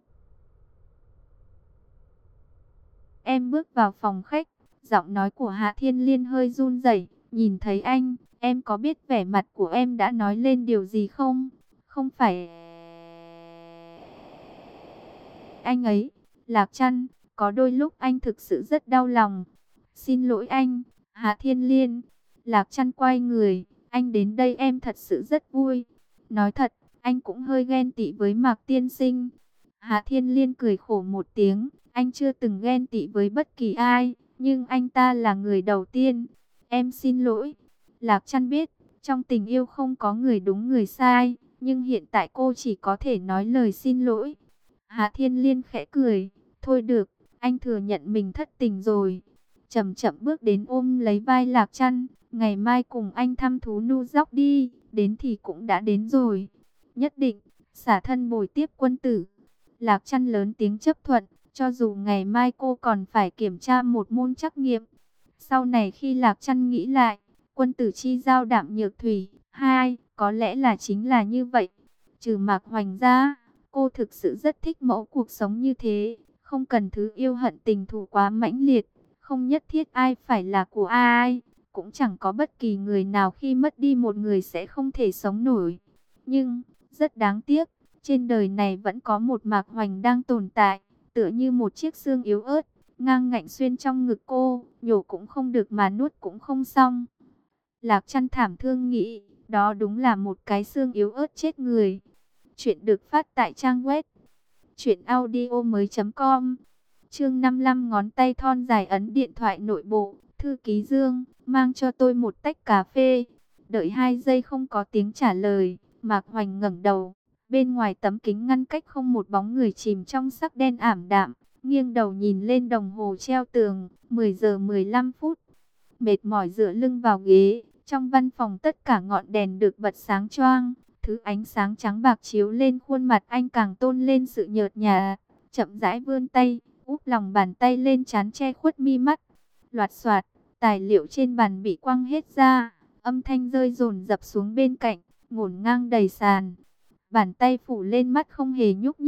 em bước vào phòng khách, giọng nói của Hạ Thiên Liên hơi run rẩy. Nhìn thấy anh, em có biết vẻ mặt của em đã nói lên điều gì không? Không phải anh ấy, Lạc Trăn, có đôi lúc anh thực sự rất đau lòng. Xin lỗi anh, Hạ Thiên Liên. Lạc Trăn quay người, anh đến đây em thật sự rất vui. Nói thật, anh cũng hơi ghen tị với Mạc tiên sinh. Hạ Thiên Liên cười khổ một tiếng, anh chưa từng ghen tị với bất kỳ ai, nhưng anh ta là người đầu tiên. Em xin lỗi. Lạc Trăn biết, trong tình yêu không có người đúng người sai, nhưng hiện tại cô chỉ có thể nói lời xin lỗi. Hạ Thiên Liên khẽ cười, thôi được, anh thừa nhận mình thất tình rồi. Chậm chậm bước đến ôm lấy vai Lạc Trăn, ngày mai cùng anh thăm thú nu dóc đi, đến thì cũng đã đến rồi. Nhất định, xả thân bồi tiếp quân tử. Lạc Trăn lớn tiếng chấp thuận, cho dù ngày mai cô còn phải kiểm tra một môn trắc nghiệm. Sau này khi Lạc Trăn nghĩ lại, quân tử chi giao đạm nhược thủy, hai, có lẽ là chính là như vậy. Trừ Mạc Hoành ra, cô thực sự rất thích mẫu cuộc sống như thế, không cần thứ yêu hận tình thù quá mãnh liệt, không nhất thiết ai phải là của ai, cũng chẳng có bất kỳ người nào khi mất đi một người sẽ không thể sống nổi. Nhưng, rất đáng tiếc, trên đời này vẫn có một Mạc Hoành đang tồn tại, tựa như một chiếc xương yếu ớt, ngang ngạnh xuyên trong ngực cô, nhổ cũng không được mà nuốt cũng không xong. Lạc Trăn thảm thương nghĩ, đó đúng là một cái xương yếu ớt chết người. Chuyện được phát tại trang web truyện audio mới chấm com. Chương năm mươi lăm, ngón tay thon dài ấn điện thoại nội bộ. Thư ký Dương, mang cho tôi một tách cà phê. Đợi hai giây không có tiếng trả lời, Mạc Hoành ngẩng đầu. Bên ngoài tấm kính ngăn cách không một bóng người chìm trong sắc đen ảm đạm. Nghiêng đầu nhìn lên đồng hồ treo tường, mười giờ mười lăm phút. Mệt mỏi dựa lưng vào ghế, trong văn phòng tất cả ngọn đèn được bật sáng choang. Thứ ánh sáng trắng bạc chiếu lên khuôn mặt anh càng tôn lên sự nhợt nhạt. Chậm rãi vươn tay, úp lòng bàn tay lên trán che khuất mi mắt. Loạt soạt, tài liệu trên bàn bị quăng hết ra, âm thanh rơi dồn dập xuống bên cạnh, ngổn ngang đầy sàn. Bàn tay phủ lên mắt không hề nhúc nhích,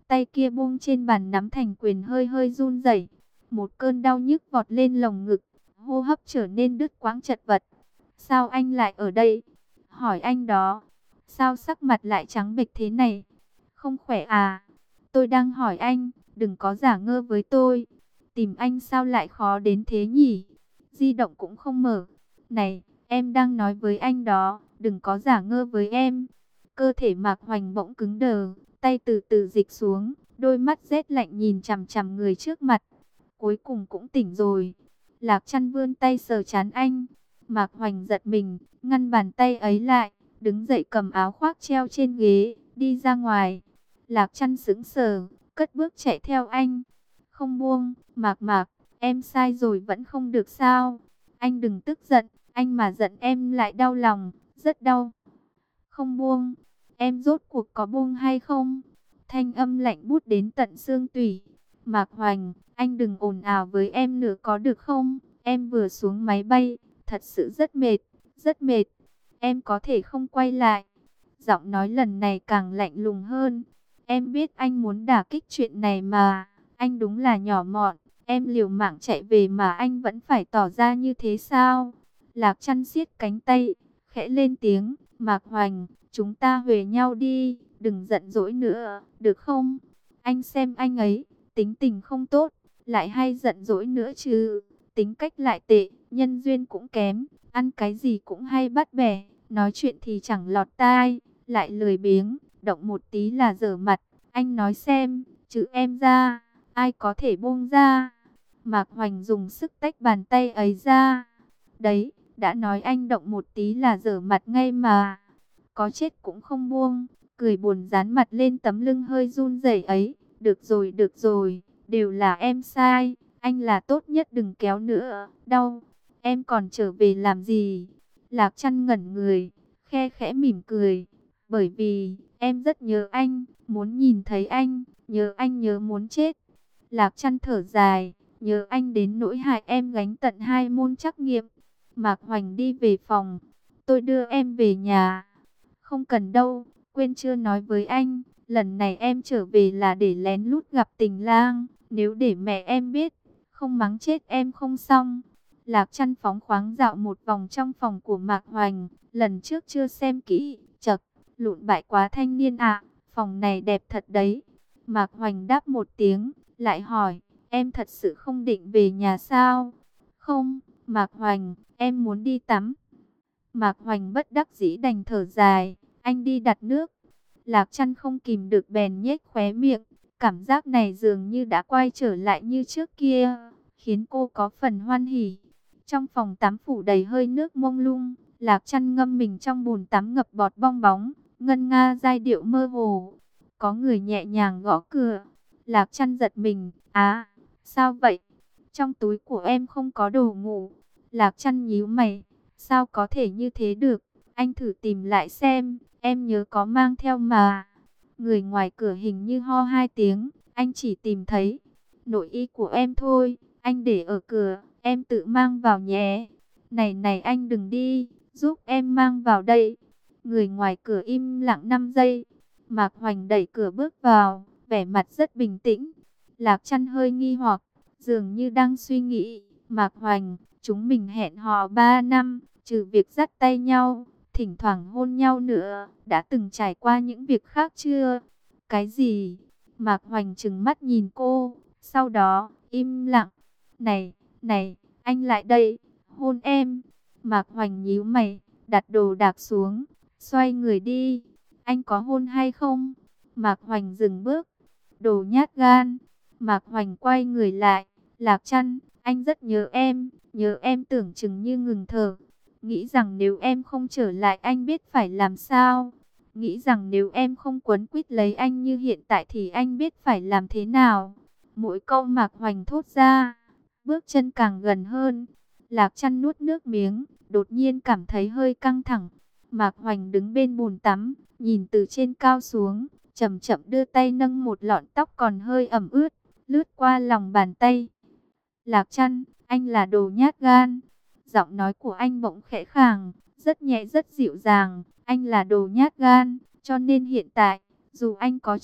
tay kia buông trên bàn nắm thành quyền hơi hơi run rẩy. Một cơn đau nhức vọt lên lồng ngực, hô hấp trở nên đứt quãng chật vật. Sao anh lại ở đây? Hỏi anh đó. Sao sắc mặt lại trắng bệch thế này? Không khỏe à? Tôi đang hỏi anh, đừng có giả ngơ với tôi. Tìm anh sao lại khó đến thế nhỉ? Di động cũng không mở. Này, em đang nói với anh đó, đừng có giả ngơ với em. Cơ thể Mạc Hoành bỗng cứng đờ, tay từ từ dịch xuống, đôi mắt rét lạnh nhìn chằm chằm người trước mặt. Cuối cùng cũng tỉnh rồi. Lạc Chăn vươn tay sờ trán anh. Mạc Hoành giật mình, ngăn bàn tay ấy lại, đứng dậy cầm áo khoác treo trên ghế, đi ra ngoài. Lạc Chăn sững sờ, cất bước chạy theo anh. Không buông, Mạc Mạc, em sai rồi vẫn không được sao? Anh đừng tức giận, anh mà giận em lại đau lòng, rất đau. Không buông, em rốt cuộc có buông hay không? Thanh âm lạnh buốt đến tận xương tủy. Mạc Hoành, anh đừng ồn ào với em nữa có được không? Em vừa xuống máy bay, thật sự rất mệt, rất mệt. Em có thể không quay lại. Giọng nói lần này càng lạnh lùng hơn. Em biết anh muốn đả kích chuyện này mà. Anh đúng là nhỏ mọn. Em liều mạng chạy về mà anh vẫn phải tỏ ra như thế sao? Lạc Chăn siết cánh tay, khẽ lên tiếng. Mạc Hoành, chúng ta huề nhau đi. Đừng giận dỗi nữa, được không? Anh xem anh ấy, tính tình không tốt, lại hay giận dỗi nữa chứ. Tính cách lại tệ, nhân duyên cũng kém, ăn cái gì cũng hay bắt bẻ, nói chuyện thì chẳng lọt tai, lại lười biếng, động một tí là dở mặt. Anh nói xem, chứ em ra, ai có thể buông ra? Mạc Hoành dùng sức tách bàn tay ấy ra. Đấy, đã nói anh động một tí là dở mặt ngay mà. Có chết cũng không buông, cười buồn dán mặt lên tấm lưng hơi run rẩy ấy. Được rồi, được rồi, đều là em sai. Anh là tốt nhất đừng kéo nữa, đau. Em còn trở về làm gì? Lạc Chăn ngẩn người, khe khẽ mỉm cười. Bởi vì, em rất nhớ anh, muốn nhìn thấy anh, nhớ anh nhớ muốn chết. Lạc Chăn thở dài, nhớ anh đến nỗi hại em gánh tận hai môn trắc nghiệm. Mạc Hoành đi về phòng, tôi đưa em về nhà. Không cần đâu, quên chưa nói với anh, lần này em trở về là để lén lút gặp Tình Lang. Nếu để mẹ em biết, không mắng chết em không xong. Lạc Chăn phóng khoáng dạo một vòng trong phòng của Mạc Hoành. Lần trước chưa xem kỹ, chật, lụn bại quá thanh niên ạ. Phòng này đẹp thật đấy. Mạc Hoành đáp một tiếng, lại hỏi, em thật sự không định về nhà sao? Không, Mạc Hoành, em muốn đi tắm. Mạc Hoành bất đắc dĩ đành thở dài, anh đi đặt nước. Lạc Chăn không kìm được bèn nhếch khóe miệng. Cảm giác này dường như đã quay trở lại như trước kia, khiến cô có phần hoan hỉ. Trong phòng tắm phủ đầy hơi nước mông lung, Lạc Chăn ngâm mình trong bồn tắm ngập bọt bong bóng, ngân nga giai điệu mơ hồ. Có người nhẹ nhàng gõ cửa. Lạc Chăn giật mình, á, sao vậy? Trong túi của em không có đồ ngủ. Lạc Chăn nhíu mày, sao có thể như thế được? Anh thử tìm lại xem, em nhớ có mang theo mà. Người ngoài cửa hình như ho hai tiếng, anh chỉ tìm thấy nội y của em thôi, anh để ở cửa, em tự mang vào nhé. Này này anh đừng đi, giúp em mang vào đây. Người ngoài cửa im lặng năm giây, Mạc Hoành đẩy cửa bước vào, vẻ mặt rất bình tĩnh. Lạc Chăn hơi nghi hoặc, dường như đang suy nghĩ, Mạc Hoành, chúng mình hẹn hò ba năm, trừ việc dắt tay nhau, thỉnh thoảng hôn nhau nữa, đã từng trải qua những việc khác chưa? Cái gì? Mạc Hoành trừng mắt nhìn cô, sau đó, im lặng. Này, này, anh lại đây, hôn em. Mạc Hoành nhíu mày, đặt đồ đạc xuống, xoay người đi. Anh có hôn hay không? Mạc Hoành dừng bước. Đồ nhát gan. Mạc Hoành quay người lại. Lạc Chăn, anh rất nhớ em, nhớ em tưởng chừng như ngừng thở. Nghĩ rằng nếu em không trở lại anh biết phải làm sao. Nghĩ rằng nếu em không quấn quýt lấy anh như hiện tại thì anh biết phải làm thế nào. Mỗi câu Mạc Hoành thốt ra, bước chân càng gần hơn. Lạc Chăn nuốt nước miếng, đột nhiên cảm thấy hơi căng thẳng. Mạc Hoành đứng bên bồn tắm, nhìn từ trên cao xuống, chậm chậm đưa tay nâng một lọn tóc còn hơi ẩm ướt, lướt qua lòng bàn tay. Lạc Chăn, anh là đồ nhát gan. Giọng nói của anh bỗng khẽ khàng, rất nhẹ rất dịu dàng. Anh là đồ nhát gan, cho nên hiện tại, dù anh có chết,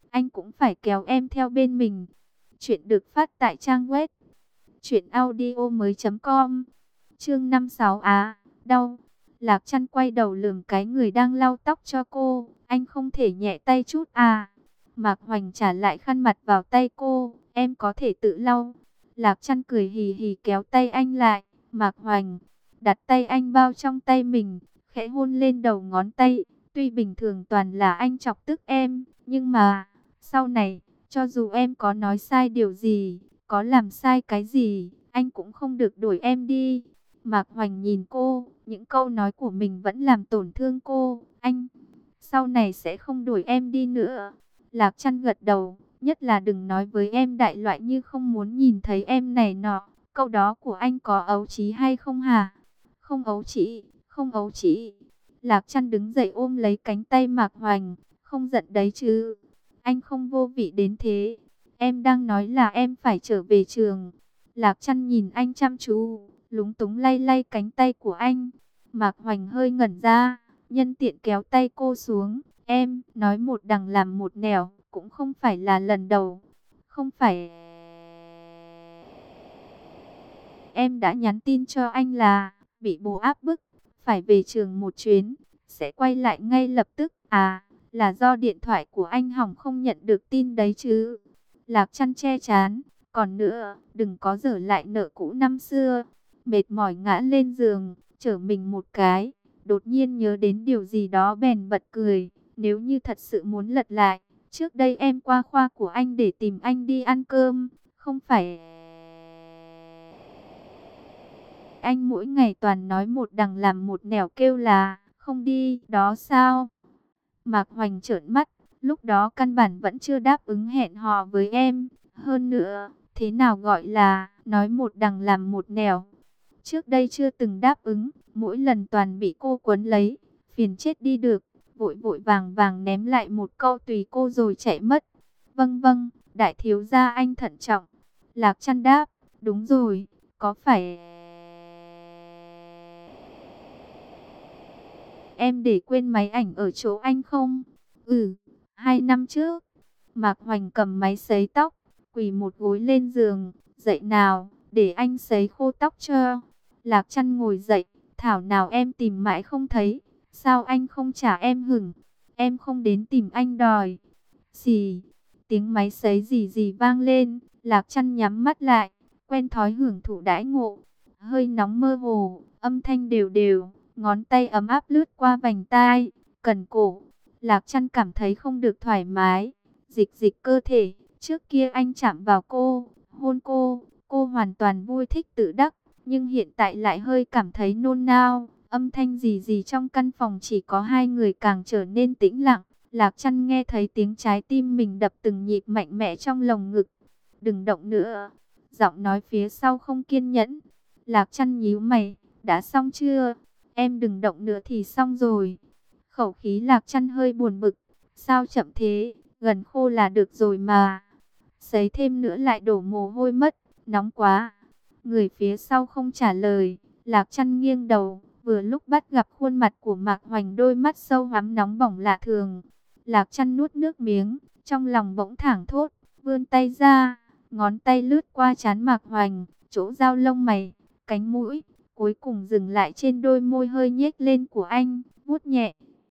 anh cũng phải kéo em theo bên mình. Chuyện được phát tại trang web truyện audio mới chấm com. Chương năm mươi sáu Á, đau. Lạc Trăn quay đầu lườm cái người đang lau tóc cho cô. Anh không thể nhẹ tay chút à? Mạc Hoành trả lại khăn mặt vào tay cô. Em có thể tự lau. Lạc Trăn cười hì hì kéo tay anh lại. Mạc Hoành đặt tay anh bao trong tay mình, khẽ hôn lên đầu ngón tay. Tuy bình thường toàn là anh chọc tức em, nhưng mà sau này, cho dù em có nói sai điều gì, có làm sai cái gì, anh cũng không được đuổi em đi. Mạc Hoành nhìn cô, những câu nói của mình vẫn làm tổn thương cô. Anh, sau này sẽ không đuổi em đi nữa. Lạc Trăn gật đầu, nhất là đừng nói với em đại loại như không muốn nhìn thấy em này nọ. Câu đó của anh có ấu trí hay không hả? Không ấu trí, không ấu trí. Lạc Trăn đứng dậy ôm lấy cánh tay Mạc Hoành, không giận đấy chứ. Anh không vô vị đến thế. Em đang nói là em phải trở về trường. Lạc Trăn nhìn anh chăm chú, lúng túng lay lay cánh tay của anh. Mạc Hoành hơi ngẩn ra, nhân tiện kéo tay cô xuống. Em nói một đằng làm một nẻo, cũng không phải là lần đầu. Không phải... Em đã nhắn tin cho anh là bị bố áp bức, phải về trường một chuyến, sẽ quay lại ngay lập tức. À, là do điện thoại của anh hỏng không nhận được tin đấy chứ. Lạc Trăn che chán. Còn nữa, đừng có dở lại nợ cũ năm xưa. Mệt mỏi ngã lên giường, trở mình một cái. Đột nhiên nhớ đến điều gì đó bèn bật cười. Nếu như thật sự muốn lật lại, trước đây em qua khoa của anh để tìm anh đi ăn cơm. Không phải... Anh mỗi ngày toàn nói một đằng làm một nẻo kêu là không đi, đó sao? Mạc Hoành trợn mắt, lúc đó căn bản vẫn chưa đáp ứng hẹn hò với em. Hơn nữa, thế nào gọi là nói một đằng làm một nẻo? Trước đây chưa từng đáp ứng, mỗi lần toàn bị cô quấn lấy, phiền chết đi được. Vội vội vàng vàng ném lại một câu tùy cô rồi chạy mất. Vâng vâng, đại thiếu gia anh thận trọng. Lạc Trăn đáp, đúng rồi, có phải... Em để quên máy ảnh ở chỗ anh không? Ừ, hai năm trước. Mạc Hoành cầm máy sấy tóc, quỳ một gối lên giường. Dậy nào, để anh sấy khô tóc cho. Lạc Trăn ngồi dậy, thảo nào em tìm mãi không thấy. Sao anh không trả em hửng? Em không đến tìm anh đòi. Xì, tiếng máy sấy gì gì vang lên. Lạc Trăn nhắm mắt lại, quen thói hưởng thụ đãi ngộ. Hơi nóng mơ hồ, âm thanh đều đều. Ngón tay ấm áp lướt qua vành tai, cần cổ. Lạc Trăn cảm thấy không được thoải mái. Dịch dịch cơ thể. Trước kia anh chạm vào cô, hôn cô. Cô hoàn toàn vui thích tự đắc. Nhưng hiện tại lại hơi cảm thấy nôn nao. Âm thanh gì gì trong căn phòng chỉ có hai người càng trở nên tĩnh lặng. Lạc Trăn nghe thấy tiếng trái tim mình đập từng nhịp mạnh mẽ trong lồng ngực. Đừng động nữa. Giọng nói phía sau không kiên nhẫn. Lạc Trăn nhíu mày. Đã xong chưa? Em đừng động nữa thì xong rồi. Khẩu khí Lạc Trăn hơi buồn bực. Sao chậm thế? Gần khô là được rồi mà. Sấy thêm nữa lại đổ mồ hôi mất. Nóng quá. Người phía sau không trả lời. Lạc Trăn nghiêng đầu. Vừa lúc bắt gặp khuôn mặt của Mạc Hoành, đôi mắt sâu hoắm nóng bỏng lạ thường. Lạc Trăn nuốt nước miếng. Trong lòng bỗng thảng thốt. Vươn tay ra. Ngón tay lướt qua trán Mạc Hoành. Chỗ giao lông mày, cánh mũi. Cuối cùng dừng lại trên đôi môi hơi nhếch lên của anh, vuốt nhẹ.